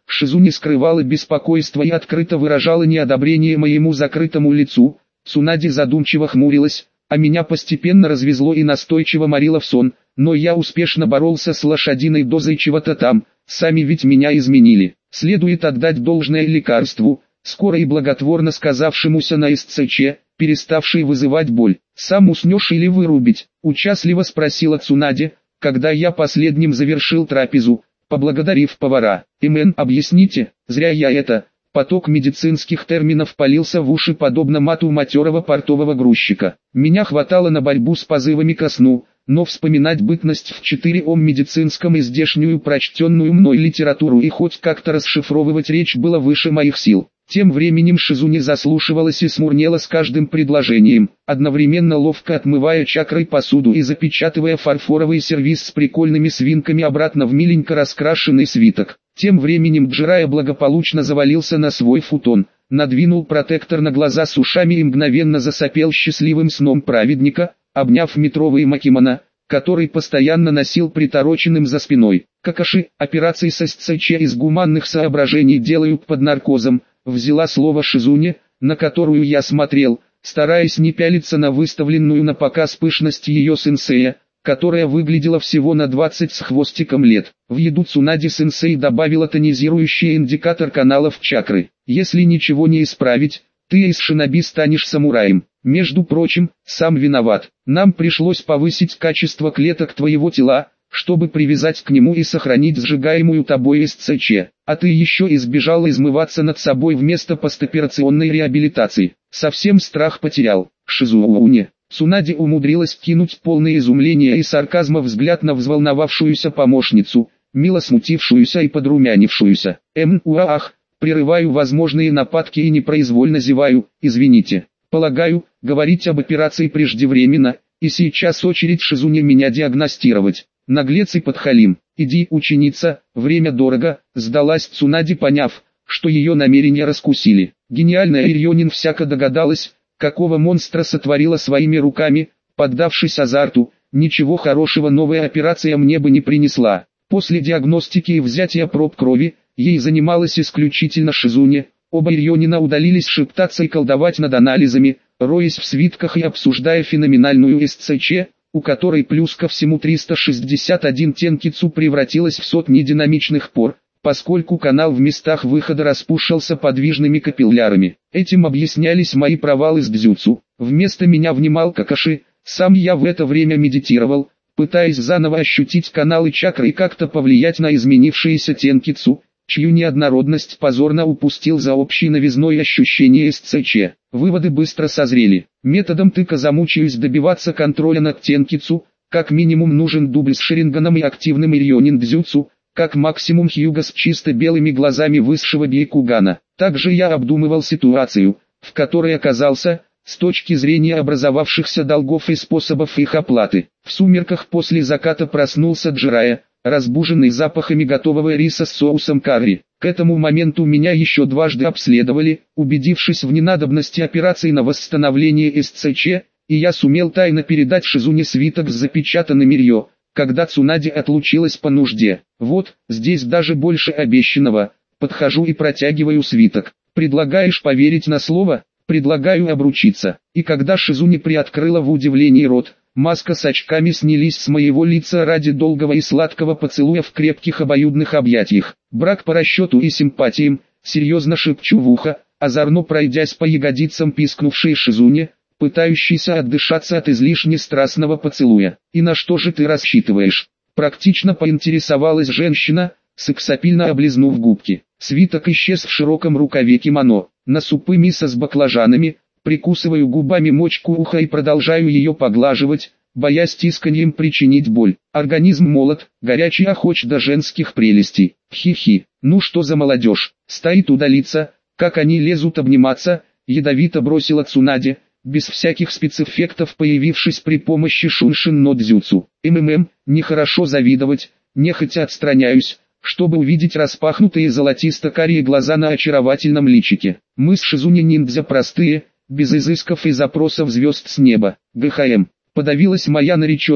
Шизу не скрывала беспокойства и открыто выражала неодобрение моему закрытому лицу. Цунади задумчиво хмурилась, а меня постепенно развезло и настойчиво морило в сон, но я успешно боролся с лошадиной дозой чего-то там, сами ведь меня изменили. Следует отдать должное лекарству, скоро и благотворно сказавшемуся на СЦЧ, переставшей вызывать боль. «Сам уснешь или вырубить?» – участливо спросила Цунади, когда я последним завершил трапезу, поблагодарив повара. «Эмен, объясните, зря я это...» Поток медицинских терминов полился в уши подобно мату матерого портового грузчика. Меня хватало на борьбу с позывами ко сну, но вспоминать бытность в четыре ом медицинском и здешнюю прочтенную мной литературу и хоть как-то расшифровывать речь было выше моих сил. Тем временем Шизу не заслушивалась и смурнела с каждым предложением, одновременно ловко отмывая чакрой посуду и запечатывая фарфоровый сервиз с прикольными свинками обратно в миленько раскрашенный свиток. Тем временем Джирая благополучно завалился на свой футон, надвинул протектор на глаза с ушами и мгновенно засопел счастливым сном праведника, обняв метровый макимона, который постоянно носил притороченным за спиной. Какаши, операции с СЦЧ из гуманных соображений делают под наркозом, взяла слово Шизуне, на которую я смотрел, стараясь не пялиться на выставленную на показ пышность ее сенсея, которая выглядела всего на двадцать с хвостиком лет. В еду Цунади-сенсей добавила тонизирующий индикатор каналов чакры. Если ничего не исправить, ты из шиноби станешь самураем. Между прочим, сам виноват. Нам пришлось повысить качество клеток твоего тела, чтобы привязать к нему и сохранить сжигаемую тобой СЦЧ. А ты еще избежал измываться над собой вместо постоперационной реабилитации. Совсем страх потерял. Шизууне. Цунади умудрилась кинуть полное изумление и сарказма взгляд на взволновавшуюся помощницу, мило смутившуюся и подрумянившуюся. Эм, уах, прерываю возможные нападки и непроизвольно зеваю, извините. Полагаю, говорить об операции преждевременно, и сейчас очередь Шизуне меня диагностировать. Наглец и подхалим. Иди, ученица, время дорого, сдалась Цунади, поняв, что ее намерения раскусили. Гениальная Ирьонин всяко догадалась, какого монстра сотворила своими руками, поддавшись азарту. Ничего хорошего новая операция мне бы не принесла. После диагностики и взятия проб крови, ей занималась исключительно Шизуне. Оба Ирьонина удалились шептаться и колдовать над анализами, роясь в свитках и обсуждая феноменальную СЦЧ, у которой плюс ко всему триста шестьдесят один тенкицу превратилась в сотни динамичных пор, поскольку канал в местах выхода распушился подвижными капиллярами. Этим объяснялись мои провалы с дзюцу. Вместо меня внимал Какаши, сам я в это время медитировал, пытаясь заново ощутить каналы чакры и как-то повлиять на изменившиеся тенкицу, чью неоднородность позорно упустил за общей новизной ощущение СЦЧ. Выводы быстро созрели. Методом тыка замучаюсь добиваться контроля над тенкицу, как минимум нужен дубль с Шеринганом и активным Ирьонин дзюцу, как максимум Хьюга с чисто белыми глазами высшего бейкугана. Также я обдумывал ситуацию, в которой оказался, с точки зрения образовавшихся долгов и способов их оплаты. В сумерках после заката проснулся Джирая, разбуженный запахами готового риса с соусом карри. К этому моменту меня еще дважды обследовали, убедившись в ненадобности операции на восстановление СЦЧ, и я сумел тайно передать Шизуне свиток с запечатанным Ирьё, когда Цунади отлучилась по нужде. Вот, здесь даже больше обещанного. Подхожу и протягиваю свиток. Предлагаешь поверить на слово? Предлагаю обручиться. И когда Шизуне приоткрыла в удивлении рот, маска с очками снялись с моего лица ради долгого и сладкого поцелуя в крепких обоюдных объятиях. Брак по расчету и симпатиям, серьезно шепчу в ухо, озорно пройдясь по ягодицам пискнувшей Шизуне, пытающийся отдышаться от излишне страстного поцелуя. «И на что же ты рассчитываешь?» Практично поинтересовалась женщина, сексапильно облизнув губки. Свиток исчез в широком рукаве кимоно. На супы мисо с баклажанами, прикусываю губами мочку уха и продолжаю ее поглаживать, боясь тисканьем причинить боль. Организм молод, горячий охоч до женских прелестей. Хи-хи, ну что за молодежь, стоит удалиться, как они лезут обниматься, ядовито бросила Цунади, без всяких спецэффектов появившись при помощи шуншин но дзюцу. МММ, нехорошо завидовать, нехотя отстраняюсь, чтобы увидеть распахнутые золотисто-карие глаза на очаровательном личике. Мы с Шизуне ниндзя простые, без изысков и запросов звезд с неба. ГХМ. Подавилась моя нареченная,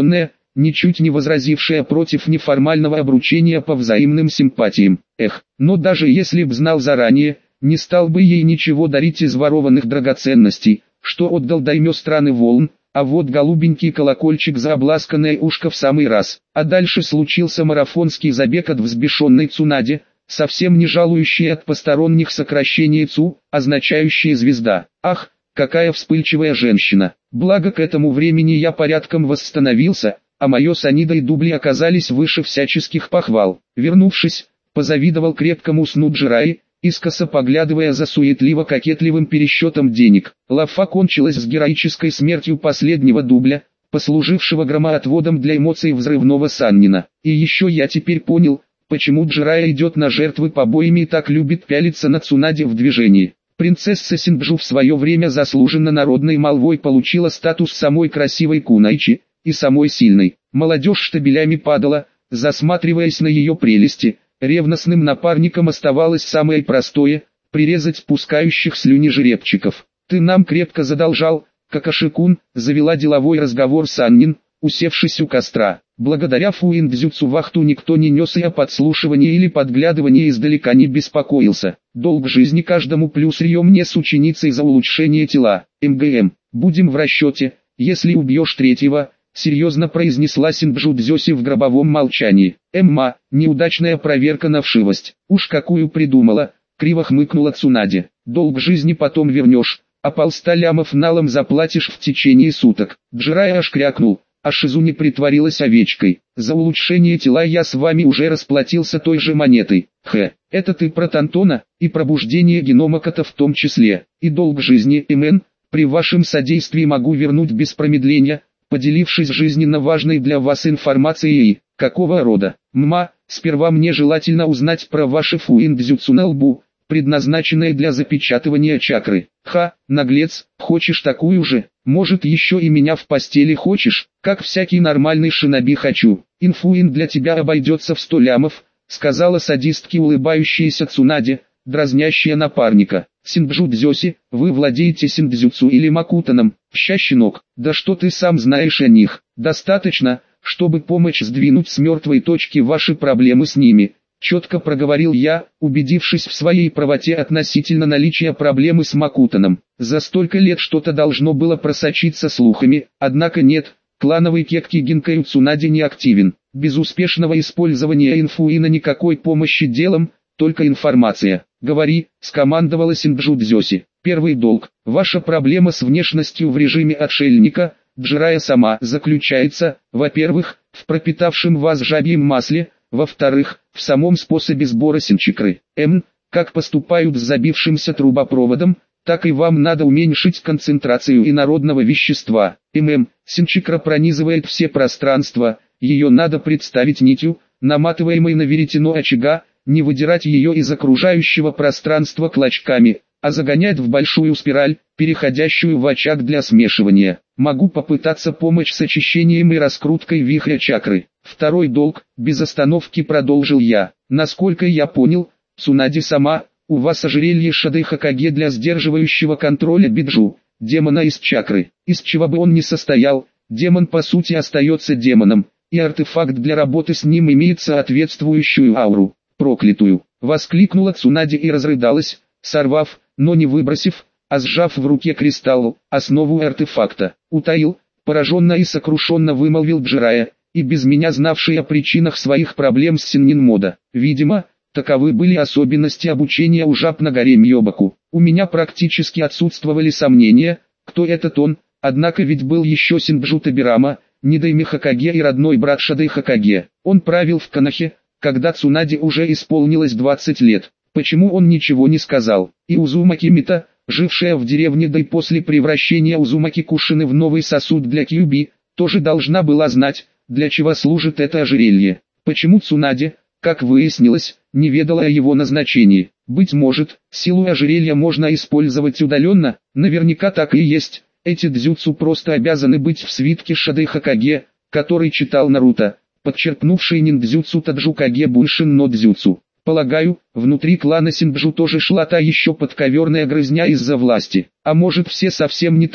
ничуть не возразившая против неформального обручения по взаимным симпатиям. Эх, но даже если б знал заранее, не стал бы ей ничего дарить из ворованных драгоценностей, что отдал даймё страны волн, а вот голубенький колокольчик за обласканное ушко в самый раз. А дальше случился марафонский забег от взбешенной Цунаде, совсем не жалующей от посторонних сокращений ЦУ, означающее звезда. Ах, какая вспыльчивая женщина. Благо к этому времени я порядком восстановился, а мое санидо и дубли оказались выше всяческих похвал. Вернувшись, позавидовал крепкому сну Джирайи, искоса поглядывая за суетливо-кокетливым пересчетом денег. Лафа кончилась с героической смертью последнего дубля, послужившего громоотводом для эмоций взрывного Саннина. И еще я теперь понял, почему Джирайя идет на жертвы побоями и так любит пялиться на Цунаде в движении. Принцесса Синджу в свое время заслуженно народной молвой получила статус самой красивой кунайчи и самой сильной. Молодежь штабелями падала, засматриваясь на ее прелести. Ревностным напарником оставалось самое простое – прирезать пускающих слюни жеребчиков. «Ты нам крепко задолжал, Какаши-кун», завела деловой разговор Саннин, усевшись у костра. Благодаря фуиндзюцу вахту никто не нес и о подслушивании или подглядывании издалека не беспокоился. Долг жизни каждому плюс мне с ученицей за улучшение тела. МГМ, будем в расчете, если убьешь третьего, серьезно произнесла Синджу Дзёси в гробовом молчании. Эмма, неудачная проверка на вшивость. Уж какую придумала, криво хмыкнула Цунаде. Долг жизни потом вернешь, а полста лямов налом заплатишь в течение суток. Джирайя аж крякнул, а Шизуни притворилась овечкой. За улучшение тела я с вами уже расплатился той же монетой. Хе, это ты про Тантона, и пробуждение генома кота в том числе, и долг жизни, Мн, при вашем содействии могу вернуть без промедления, поделившись жизненно важной для вас информацией. Какого рода? Мма, сперва мне желательно узнать про ваши фуиндзюцу на лбу, предназначенные для запечатывания чакры. Ха, наглец, хочешь такую же? Может еще и меня в постели хочешь? Как всякий нормальный шиноби хочу. Инфуин для тебя обойдется в сто лямов, сказала садистки улыбающаяся Цунаде, дразнящая напарника. Синджу Дзёси, вы владеете синдзюцу или макутаном? Ща, щенок, да что ты сам знаешь о них? Достаточно, чтобы помочь сдвинуть с мертвой точки ваши проблемы с ними. Четко проговорил я, убедившись в своей правоте относительно наличия проблемы с макутаном. За столько лет что-то должно было просочиться слухами, однако нет, клановый кекки Гинкаю Цунаде не активен. Без успешного использования инфуина никакой помощи делом, только информация. Говори, скомандовала Синджу Дзёси. Первый долг. Ваша проблема с внешностью в режиме отшельника, Джирайя сама, заключается, во-первых, в пропитавшем вас жабьем масле, во-вторых, в самом способе сбора синчикры. М. Как поступают с забившимся трубопроводом, так и вам надо уменьшить концентрацию инородного вещества. ММ. Синчикра пронизывает все пространства, ее надо представить нитью, наматываемой на веретено очага, не выдирать ее из окружающего пространства клочками, а загонять в большую спираль, переходящую в очаг для смешивания. Могу попытаться помочь с очищением и раскруткой вихря чакры. Второй долг, без остановки продолжил я. Насколько я понял, Цунаде сама, у вас ожерелье Шадэй Хокаге для сдерживающего контроля биджу, демона из чакры. Из чего бы он ни состоял, демон по сути остается демоном, и артефакт для работы с ним имеет соответствующую ауру. Проклятую! Воскликнула Цунаде и разрыдалась, сорвав, но не выбросив, а сжав в руке кристалл, основу артефакта. Утаил, пораженно и сокрушенно вымолвил Джирайя, и без меня знавший о причинах своих проблем с Синнин-мода. Видимо, таковы были особенности обучения у жаб на горе Мьёбаку. У меня практически отсутствовали сомнения, кто этот он, однако ведь был еще Синджу Табирама, Нидайми Хокаге и родной брат Шадэй Хокаге. Он правил в Канахе, когда Цунаде уже исполнилось двадцать лет. Почему он ничего не сказал? И Узумаки Мита, жившая в деревне Дай после превращения Узумаки Кушины в новый сосуд для Кьюби, тоже должна была знать, для чего служит это ожерелье. Почему Цунаде, как выяснилось, не ведала о его назначении? Быть может, силу ожерелья можно использовать удаленно, наверняка так и есть. Эти дзюцу просто обязаны быть в свитке Шадэй Хокаге, который читал Наруто, подчеркнувший ниндзюцу Таджукаге Буншин но дзюцу. Полагаю, внутри клана Синджу тоже шла та еще подковерная грызня из-за власти. А может все совсем не так,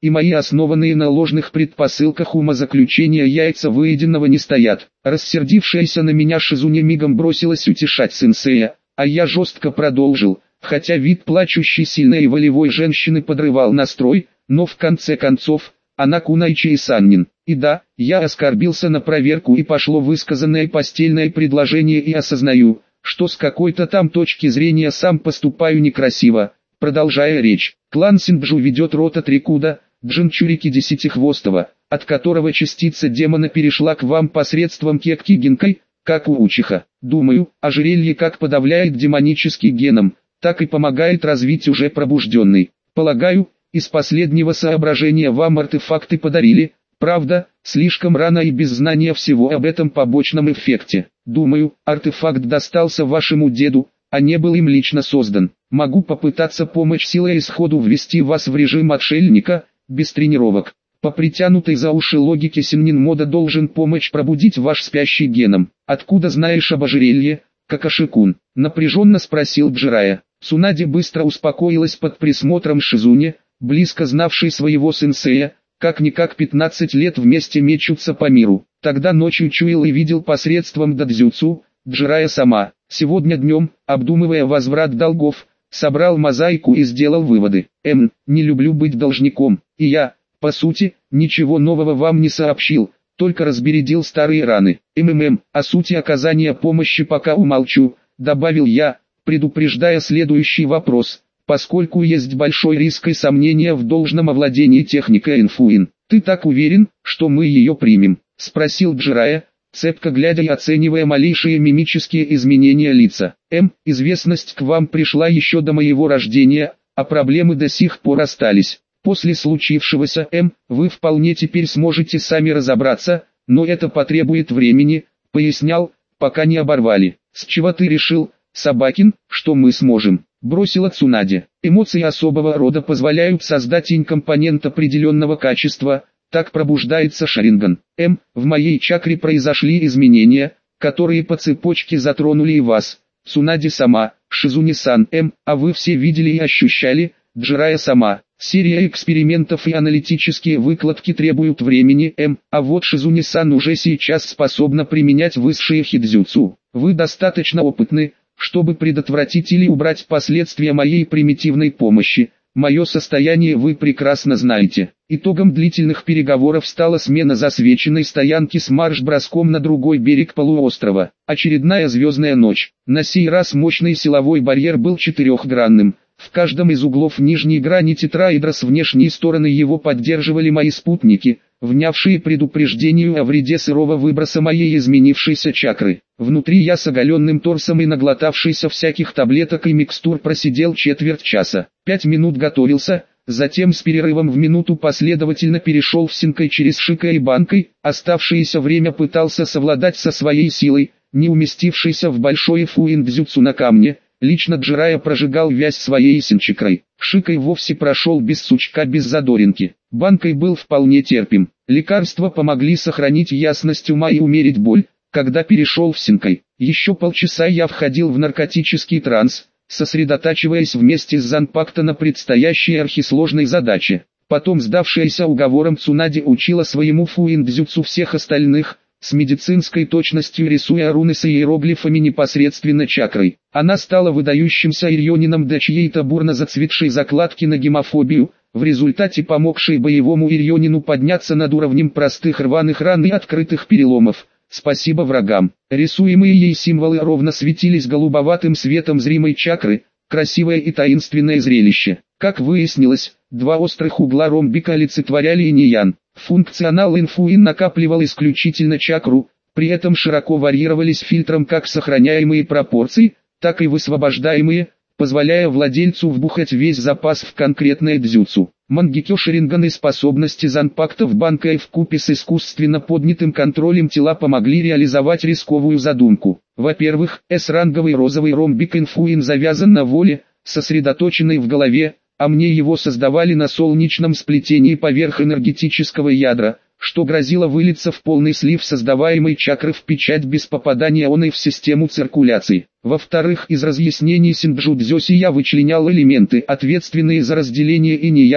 и мои основанные на ложных предпосылках умозаключения яйца выеденного не стоят. Рассердившаяся на меня Шизуне мигом бросилась утешать сенсея, а я жестко продолжил, хотя вид плачущей сильной и волевой женщины подрывал настрой, но в конце концов, она Кунайчи Саннин. И да, я оскорбился на проверку и пошло высказанное постельное предложение и осознаю, что с какой-то там точки зрения сам поступаю некрасиво. Продолжая речь, клан Синджу ведет рота Трикуда, Джинчурики Десятихвостого, от которого частица демона перешла к вам посредством Кекки Гинкай, как у Учиха. Думаю, ожерелье как подавляет демонический геном, так и помогает развить уже пробужденный. Полагаю, из последнего соображения вам артефакты подарили, правда, слишком рано и без знания всего об этом побочном эффекте. Думаю, артефакт достался вашему деду, а не был им лично создан. Могу попытаться помочь силой исходу ввести вас в режим отшельника, без тренировок. По притянутой за уши логике Синнин Мода должен помочь пробудить ваш спящий геном. Откуда знаешь об ожерелье, Какаши-кун? Напряженно спросил Джирая. Цунаде быстро успокоилась под присмотром Шизуне, близко знавшей своего сенсея, как-никак пятнадцать лет вместе мечутся по миру. Тогда ночью чуял и видел посредством дадзюцу, Джирая сама. Сегодня днем, обдумывая возврат долгов, собрал мозаику и сделал выводы. М, не люблю быть должником, и я, по сути, ничего нового вам не сообщил, только разбередил старые раны. МММ, о сути оказания помощи пока умолчу, добавил я, предупреждая следующий вопрос, поскольку есть большой риск и сомнения в должном овладении техникой Инфуин. Ты так уверен, что мы ее примем? Спросил Джирая, цепко глядя и оценивая малейшие мимические изменения лица. М, известность к вам пришла еще до моего рождения, а проблемы до сих пор остались. После случившегося, М, вы вполне теперь сможете сами разобраться, но это потребует времени, пояснял, пока не оборвали. С чего ты решил, Собакин, что мы сможем? Бросила Цунаде. Эмоции особого рода позволяют создать инкомпонент определенного качества. Так пробуждается Шаринган. М, в моей чакре произошли изменения, которые по цепочке затронули и вас. Цунаде сама, Шизуни-сан. М, а вы все видели и ощущали, Джирая сама. Серия экспериментов и аналитические выкладки требуют времени. М, а вот Шизуни-сан уже сейчас способна применять высшие хидзюцу. Вы достаточно опытны, чтобы предотвратить или убрать последствия моей примитивной помощи. Мое состояние вы прекрасно знаете. Итогом длительных переговоров стала смена засвеченной стоянки с марш-броском на другой берег полуострова. Очередная звездная ночь. На сей раз мощный силовой барьер был четырехгранным. В каждом из углов нижней грани тетраэдра с внешней стороны его поддерживали мои спутники, внявшие предупреждению о вреде сырого выброса моей изменившейся чакры. Внутри я с оголенным торсом и наглотавшийся всяких таблеток и микстур просидел четверть часа. Пять минут готовился, затем с перерывом в минуту последовательно перешел в синкой через шикой и банкой, оставшееся время пытался совладать со своей силой, не уместившейся в большой фуиндзюцу на камне. Лично Джирая прожигал вязь своей синчикрой. Шикой вовсе прошел без сучка, без задоринки. Банкой был вполне терпим. Лекарства помогли сохранить ясность ума и умерить боль, когда перешел в синкой. Еще полчаса я входил в наркотический транс, сосредотачиваясь вместе с Занпакто на предстоящей архисложной задаче. Потом сдавшаяся уговором Цунаде учила своему фуиндзюцу всех остальных, с медицинской точностью рисуя руны с иероглифами непосредственно чакрой. Она стала выдающимся ирьонином до чьей-то бурно зацветшей закладки на гемофобию, в результате помогшей боевому ирьонину подняться над уровнем простых рваных ран и открытых переломов. Спасибо врагам. Рисуемые ей символы ровно светились голубоватым светом зримой чакры, красивое и таинственное зрелище. Как выяснилось, два острых угла ромбика олицетворяли инь-ян. Функционал Инфуин накапливал исключительно чакру, при этом широко варьировались фильтром как сохраняемые пропорции, так и высвобождаемые, позволяя владельцу вбухать весь запас в конкретное дзюцу. Мангекё Шаринган и способности Занпакто в банке вкупе с искусственно поднятым контролем тела помогли реализовать рисковую задумку. Во-первых, эс-ранговый розовый ромбик Инфуин завязан на воле, сосредоточенный в голове, а мне его создавали на солнечном сплетении поверх энергетического ядра, что грозило вылиться в полный слив создаваемой чакры в печать без попадания оной в систему циркуляции. Во-вторых, из разъяснений Синджу Дзёси я вычленял элементы, ответственные за разделение инь и ян,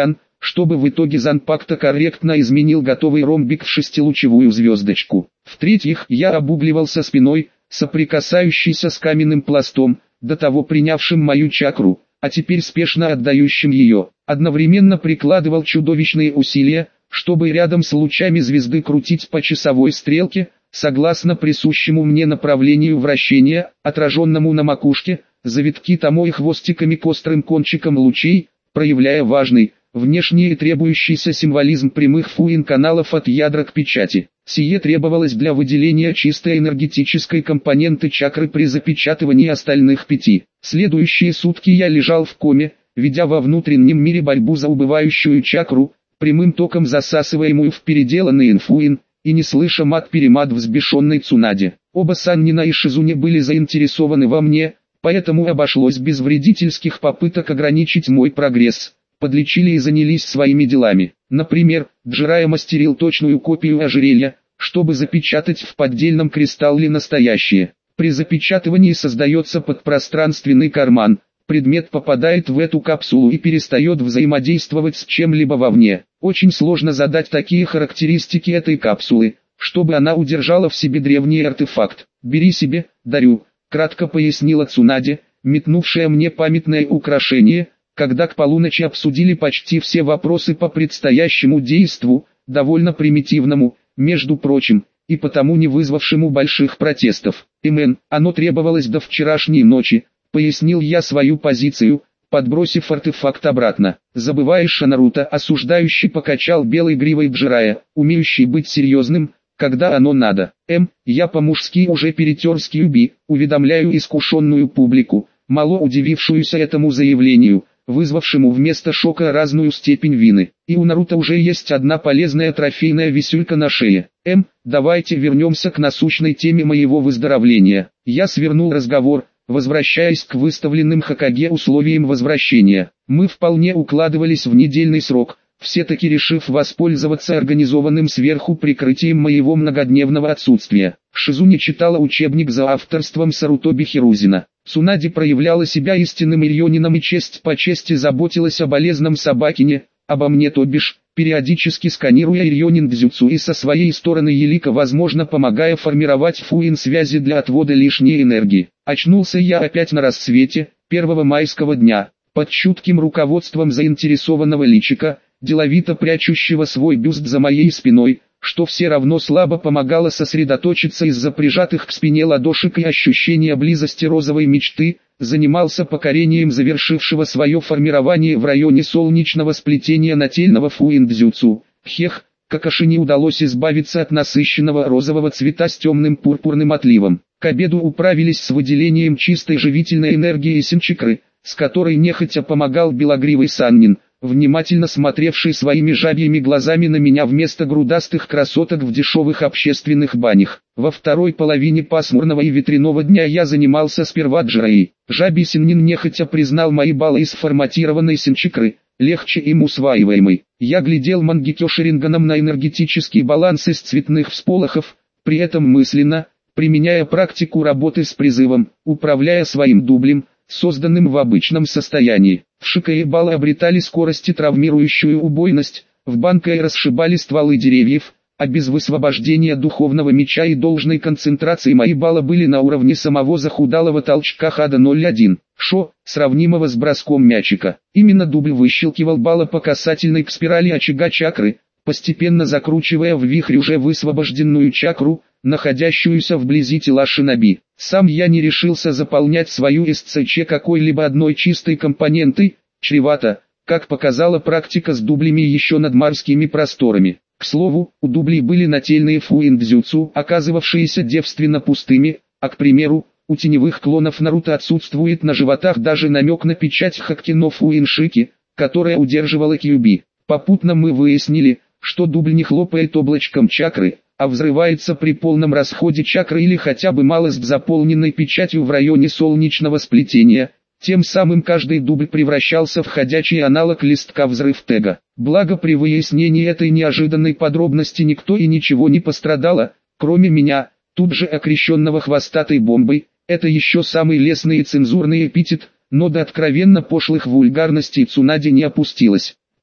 чтобы в итоге Занпакта корректно изменил готовый ромбик в шестилучевую звездочку. В-третьих, я обугливался спиной, соприкасающейся с каменным пластом, до того принявшим мою чакру, а теперь спешно отдающим ее. Одновременно прикладывал чудовищные усилия, чтобы рядом с лучами звезды крутить по часовой стрелке, согласно присущему мне направлению вращения, отраженному на макушке, завитки тому и хвостиками к острым кончикам лучей, проявляя важный, внешний и требующийся символизм прямых фуин-каналов от ядра к печати. Сие требовалось для выделения чистой энергетической компоненты чакры при запечатывании остальных пяти. Следующие сутки я лежал в коме, ведя во внутреннем мире борьбу за убывающую чакру, прямым током засасываемую в переделанный инфуин, и не слыша мат-перемат взбешенной Цунаде. Оба Саннина и Шизуне были заинтересованы во мне, поэтому обошлось без вредительских попыток ограничить мой прогресс. Подлечили и занялись своими делами. Например, Джирая мастерил точную копию ожерелья, чтобы запечатать в поддельном кристалле настоящее. При запечатывании создается подпространственный карман, предмет попадает в эту капсулу и перестает взаимодействовать с чем-либо вовне. Очень сложно задать такие характеристики этой капсулы, чтобы она удержала в себе древний артефакт. «Бери себе, дарю», — кратко пояснила Цунаде, метнувшая мне памятное украшение, когда к полуночи обсудили почти все вопросы по предстоящему действу, довольно примитивному, между прочим, и потому не вызвавшему больших протестов. «Имен, оно требовалось до вчерашней ночи», — пояснил я свою позицию, подбросив артефакт обратно. «Забываешь, Наруто?» — осуждающий покачал белой гривой Джирая, умеющий быть серьезным, когда оно надо. «Эм, я по-мужски уже перетер с Кьюби, уведомляю искушенную публику, мало удивившуюся этому заявлению, вызвавшему вместо шока разную степень вины. И у Наруто уже есть одна полезная трофейная висюлька на шее. Эм, давайте вернемся к насущной теме моего выздоровления». Я свернул разговор, возвращаясь к выставленным Хокаге условиям возвращения. Мы вполне укладывались в недельный срок, все-таки решив воспользоваться организованным сверху прикрытием моего многодневного отсутствия. Шизуне читала учебник за авторством Сарутоби Хирузина. Цунаде проявляла себя истинным ирьонином и честь по чести заботилась о болезном собакине, обо мне то бишь, периодически сканируя ирьонин дзюцу и со своей стороны Елика, возможно, помогая формировать фуин связи для отвода лишней энергии. Очнулся я опять на рассвете, первого майского дня, под чутким руководством заинтересованного личика, деловито прячущего свой бюст за моей спиной, что все равно слабо помогало сосредоточиться из-за прижатых к спине ладошек и ощущения близости розовой мечты, занимался покорением завершившего свое формирование в районе солнечного сплетения нательного фуин-дзюцу. Хех, Какаши не удалось избавиться от насыщенного розового цвета с темным пурпурным отливом. К обеду управились с выделением чистой живительной энергии синчикры, с которой нехотя помогал белогривый Саннин, внимательно смотревший своими жабьими глазами на меня вместо грудастых красоток в дешевых общественных банях. Во второй половине пасмурного и ветряного дня я занимался сперва Джираей. Жабий Синнин нехотя признал мои баллы из форматированной синчикры, легче им усваиваемой. Я глядел Мангекё Шаринганом на энергетический баланс из цветных всполохов, при этом мысленно, применяя практику работы с призывом, управляя своим дублем, созданным в обычном состоянии. В Шикае баллы обретали скорость и травмирующую убойность, в Банкае расшибали стволы деревьев, а без высвобождения духовного меча и должной концентрации мои баллы были на уровне самого захудалого толчка Хада ноль один, шо, сравнимого с броском мячика. Именно дубль выщелкивал баллы по касательной к спирали очага чакры, постепенно закручивая в вихрь уже высвобожденную чакру, находящуюся вблизи тела шиноби. Сам я не решился заполнять свою СЦЧ какой-либо одной чистой компонентой, чревато, как показала практика с дублями еще над морскими просторами. К слову, у дублей были нательные фуин-дзюцу, оказывавшиеся девственно пустыми, а к примеру, у теневых клонов Наруто отсутствует на животах даже намек на печать Хаккино фуин-шики, которая удерживала Кьюби. Попутно мы выяснили, что дубль не хлопает облачком чакры, а взрывается при полном расходе чакры или хотя бы малость заполненной печатью в районе солнечного сплетения. Тем самым каждый дубль превращался в ходячий аналог листка взрыв тега. Благо при выяснении этой неожиданной подробности никто и ничего не пострадало, кроме меня, тут же окрещенного хвостатой бомбой. Это еще самый лестный и цензурный эпитет, но до откровенно пошлых вульгарностей Цунаде не опустилась.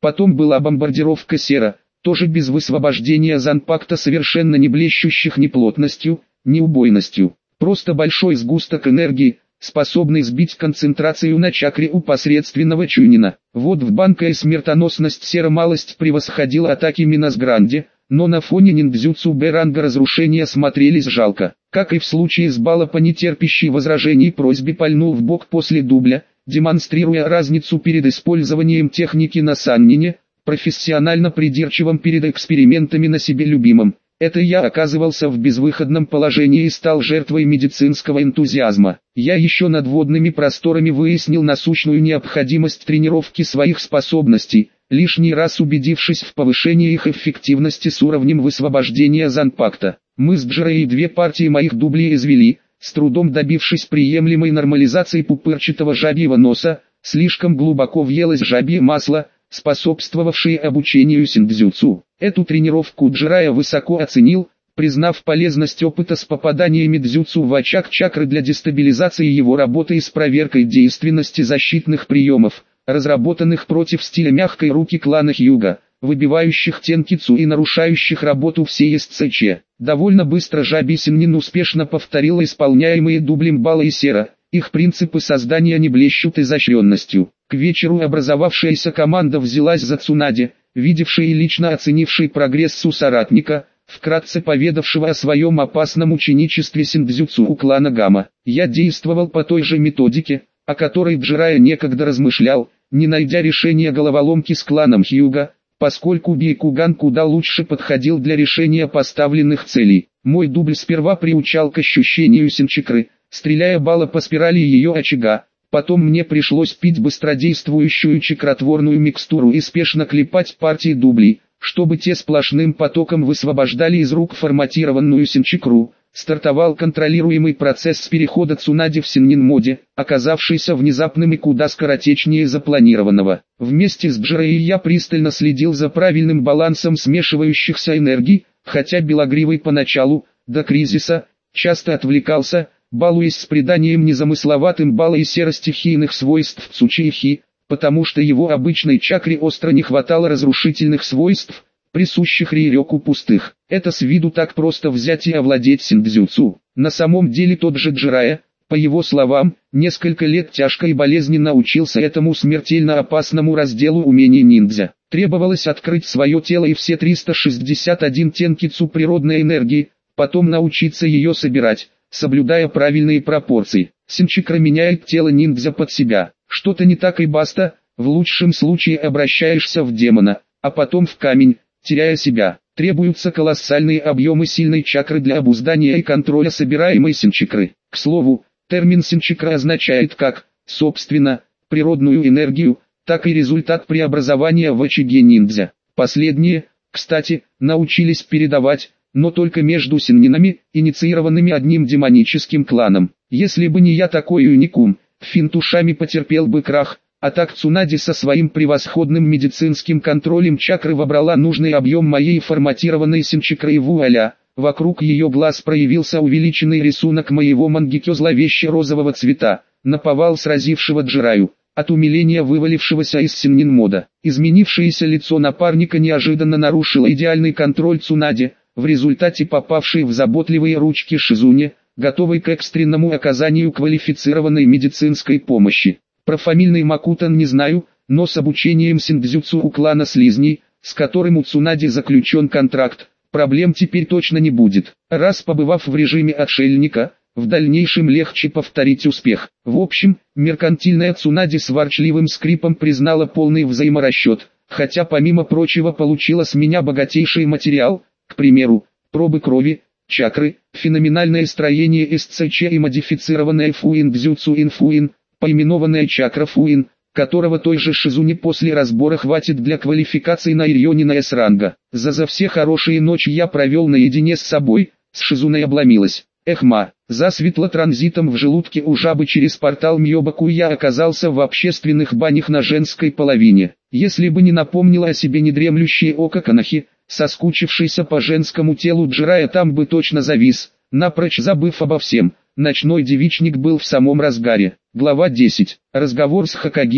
Потом была бомбардировка Сера, тоже без высвобождения Занпакта, совершенно не блещущих ни плотностью, ни убойностью. Просто большой сгусток энергии, способный сбить концентрацию на чакре у посредственного чунина. Вот в банке смертоносность Сера малость превосходила атаки Минасгранди, но на фоне ниндзюцу Б-ранга разрушения смотрелись жалко. Как и в случае с Бала, по нетерпящей возражений просьбе пальнул в бок после дубля, демонстрируя разницу перед использованием техники на Саннине, профессионально придирчивым перед экспериментами на себе любимом. Это я оказывался в безвыходном положении и стал жертвой медицинского энтузиазма. Я еще над водными просторами выяснил насущную необходимость тренировки своих способностей, лишний раз убедившись в повышении их эффективности с уровнем высвобождения Занпакта. Мы с Джирой и две партии моих дублей извели, с трудом добившись приемлемой нормализации пупырчатого жабьего носа. Слишком глубоко въелось жабье масло, способствовавшее обучению синдзюцу. Эту тренировку Джирая высоко оценил, признав полезность опыта с попаданиями дзюцу в очаг чакры для дестабилизации его работы и с проверкой действенности защитных приемов, разработанных против стиля мягкой руки клана Хьюга, выбивающих тенкицу и нарушающих работу всей СЦЧ. Довольно быстро жабий синнин успешно повторил исполняемые дублем Бала и Сера. Их принципы создания не блещут изощренностью. К вечеру образовавшаяся команда взялась за Цунаде, видевший и лично оценивший прогресс у соратника, вкратце поведавшего о своем опасном ученичестве синдзюцу у клана Гама. Я действовал по той же методике, о которой Джирая некогда размышлял, не найдя решения головоломки с кланом Хьюга, поскольку Бейкуган куда лучше подходил для решения поставленных целей. Мой дубль сперва приучал к ощущению синчакры, стреляя Бала по спирали ее очага. Потом мне пришлось пить быстродействующую чакротворную микстуру и спешно клепать партии дублей, чтобы те сплошным потоком высвобождали из рук форматированную синчакру. Стартовал контролируемый процесс перехода Цунади в синнин-моде, оказавшийся внезапным и куда скоротечнее запланированного. Вместе с Джирой я пристально следил за правильным балансом смешивающихся энергий, хотя Белогривый поначалу, до кризиса, часто отвлекался, балуясь с приданием незамысловатым Бала и серостихийных свойств Цучи и Хи, потому что его обычной чакре остро не хватало разрушительных свойств, присущих Рейрёку пустых. Это с виду так просто взять и овладеть синдзюцу. На самом деле тот же Джирая, по его словам, несколько лет тяжко и болезненно учился этому смертельно опасному разделу умений ниндзя. Требовалось открыть свое тело и все триста шестьдесят один тенкицу природной энергии, потом научиться ее собирать, соблюдая правильные пропорции. Синчакра меняет тело ниндзя под себя. Что-то не так и баста, в лучшем случае обращаешься в демона, а потом в камень, теряя себя. Требуются колоссальные объемы сильной чакры для обуздания и контроля собираемой синчакры. К слову, термин синчакра означает как, собственно, природную энергию, так и результат преобразования в очаге ниндзя. Последние, кстати, научились передавать, но только между синнинами, инициированными одним демоническим кланом. Если бы не я такой уникум, Финт ушами потерпел бы крах, а так Цунади со своим превосходным медицинским контролем чакры вобрала нужный объем моей форматированной синчакры и вуаля, вокруг ее глаз проявился увеличенный рисунок моего мангекё зловеще-розового цвета, наповал сразившего Джираю, от умиления вывалившегося из синнин-мода. Изменившееся лицо напарника неожиданно нарушило идеальный контроль Цунади, в результате попавший в заботливые ручки Шизуне, готовый к экстренному оказанию квалифицированной медицинской помощи. Про фамильный Макутан не знаю, но с обучением синдзюцу у клана слизней, с которым у Цунади заключен контракт, проблем теперь точно не будет. Раз побывав в режиме отшельника, в дальнейшем легче повторить успех. В общем, меркантильная Цунади с ворчливым скрипом признала полный взаиморасчет, хотя помимо прочего получила с меня богатейший материал, к примеру, пробы крови, чакры, феноменальное строение СЦЧ и модифицированное фуин-дзюцу инфуин, поименованная чакра фуин, которого той же Шизуне после разбора хватит для квалификации на Ирьонина С-ранга. За за все хорошие ночи я провел наедине с собой, с Шизуной обломилась. Эхма, засветло транзитом в желудке у жабы через портал Мьёбаку я оказался в общественных банях на женской половине. Если бы не напомнило о себе недремлющее око Канахи, соскучившийся по женскому телу Джирая там бы точно завис, напрочь забыв обо всем. Ночной девичник был в самом разгаре. Глава десять. Разговор с Хокаге.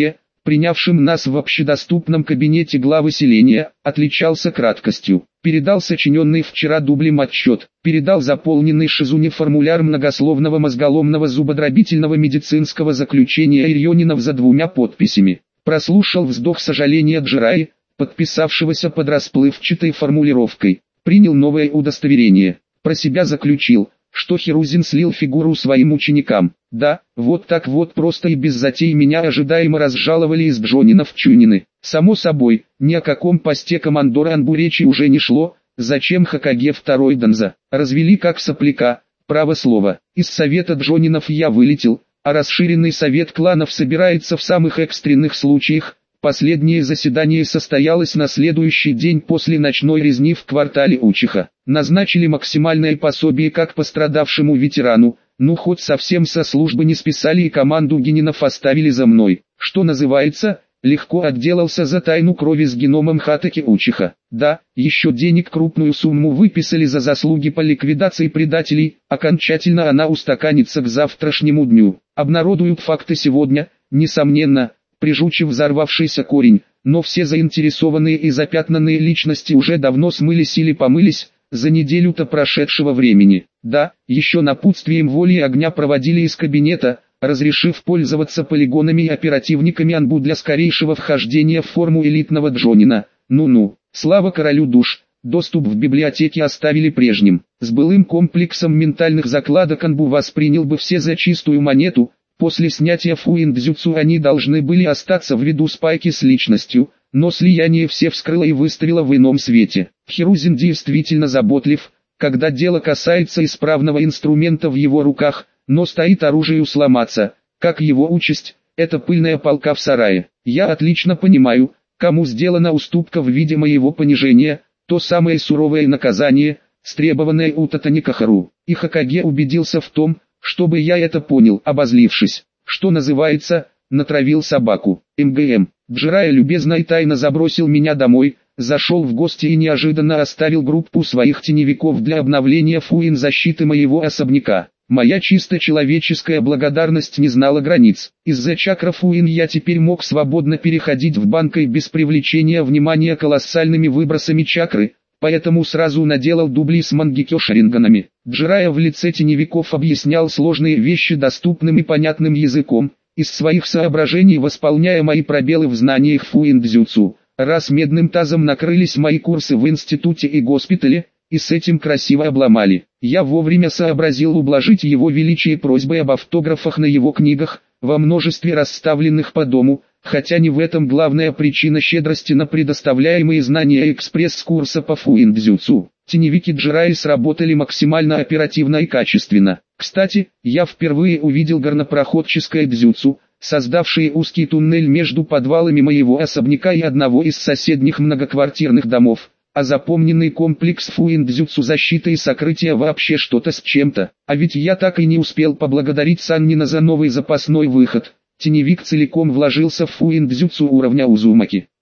принявшим нас в общедоступном кабинете главы селения, отличался краткостью. Передал сочиненный вчера дублем отчет, передал заполненный Шизуне формуляр многословного мозголомного зубодробительного медицинского заключения Ирьонинов за двумя подписями. Прослушал вздох сожаления Джираи, подписавшегося под расплывчатой формулировкой. Принял новое удостоверение. Про себя заключил, что Хирузин слил фигуру своим ученикам. Да, вот так вот просто и без затей меня ожидаемо разжаловали из Джонина в Чунины. Само собой, ни о каком посте командора Анбу речи уже не шло. Зачем Хокаге второй Данза? Развели как сопляка, право слово. Из совета Джонинов я вылетел, а расширенный совет кланов собирается в самых экстренных случаях. Последнее заседание состоялось на следующий день после ночной резни в квартале Учиха. Назначили максимальное пособие как пострадавшему ветерану, ну хоть совсем со службы не списали и команду Генинов оставили за мной. Что называется, легко отделался за тайну крови с геномом Хатаки Учиха. Да, еще денег крупную сумму выписали за заслуги по ликвидации предателей, окончательно она устаканится к завтрашнему дню. Обнародуют факты сегодня, несомненно, прижучив взорвавшийся корень, но все заинтересованные и запятнанные личности уже давно смылись или помылись, за неделю-то прошедшего времени. Да, еще напутствием воли и огня проводили из кабинета, разрешив пользоваться полигонами и оперативниками Анбу для скорейшего вхождения в форму элитного Джонина. Ну-ну, слава королю душ, доступ в библиотеки оставили прежним. С былым комплексом ментальных закладок Анбу воспринял бы все за чистую монету. После снятия фуиндзюцу они должны были остаться в виду спайки с личностью, но слияние все вскрыло и выставило в ином свете. Хирузин действительно заботлив, когда дело касается исправного инструмента в его руках, но стоит оружию сломаться, как его участь, это пыльная полка в сарае. Я отлично понимаю, кому сделана уступка в виде моего понижения, то самое суровое наказание, стребованное у Татаникахару. И Хокаге убедился в том, чтобы я это понял, обозлившись, что называется, натравил собаку. МГМ. Джирая любезно и тайно забросил меня домой, зашел в гости и неожиданно оставил группу своих теневиков для обновления фуин защиты моего особняка. Моя чисто человеческая благодарность не знала границ. Из-за чакра фуин я теперь мог свободно переходить в банкой без привлечения внимания колоссальными выбросами чакры, поэтому сразу наделал дубли с мангекё шаринганами. Джирая в лице теневиков объяснял сложные вещи доступным и понятным языком, из своих соображений восполняя мои пробелы в знаниях фуиндзюцу. Раз медным тазом накрылись мои курсы в институте и госпитале, и с этим красиво обломали. Я вовремя сообразил ублажить его величие просьбой об автографах на его книгах, во множестве расставленных по дому, хотя не в этом главная причина щедрости на предоставляемые знания экспресс-курса по фуиндзюцу. Теневики Джираи сработали максимально оперативно и качественно. Кстати, я впервые увидел горнопроходческое дзюцу, создавшее узкий туннель между подвалами моего особняка и одного из соседних многоквартирных домов, а запомненный комплекс фуиндзюцу защиты и сокрытия вообще что-то с чем-то. А ведь я так и не успел поблагодарить Саннина за новый запасной выход. Теневик целиком вложился в фуиндзюцу уровня Узумаки.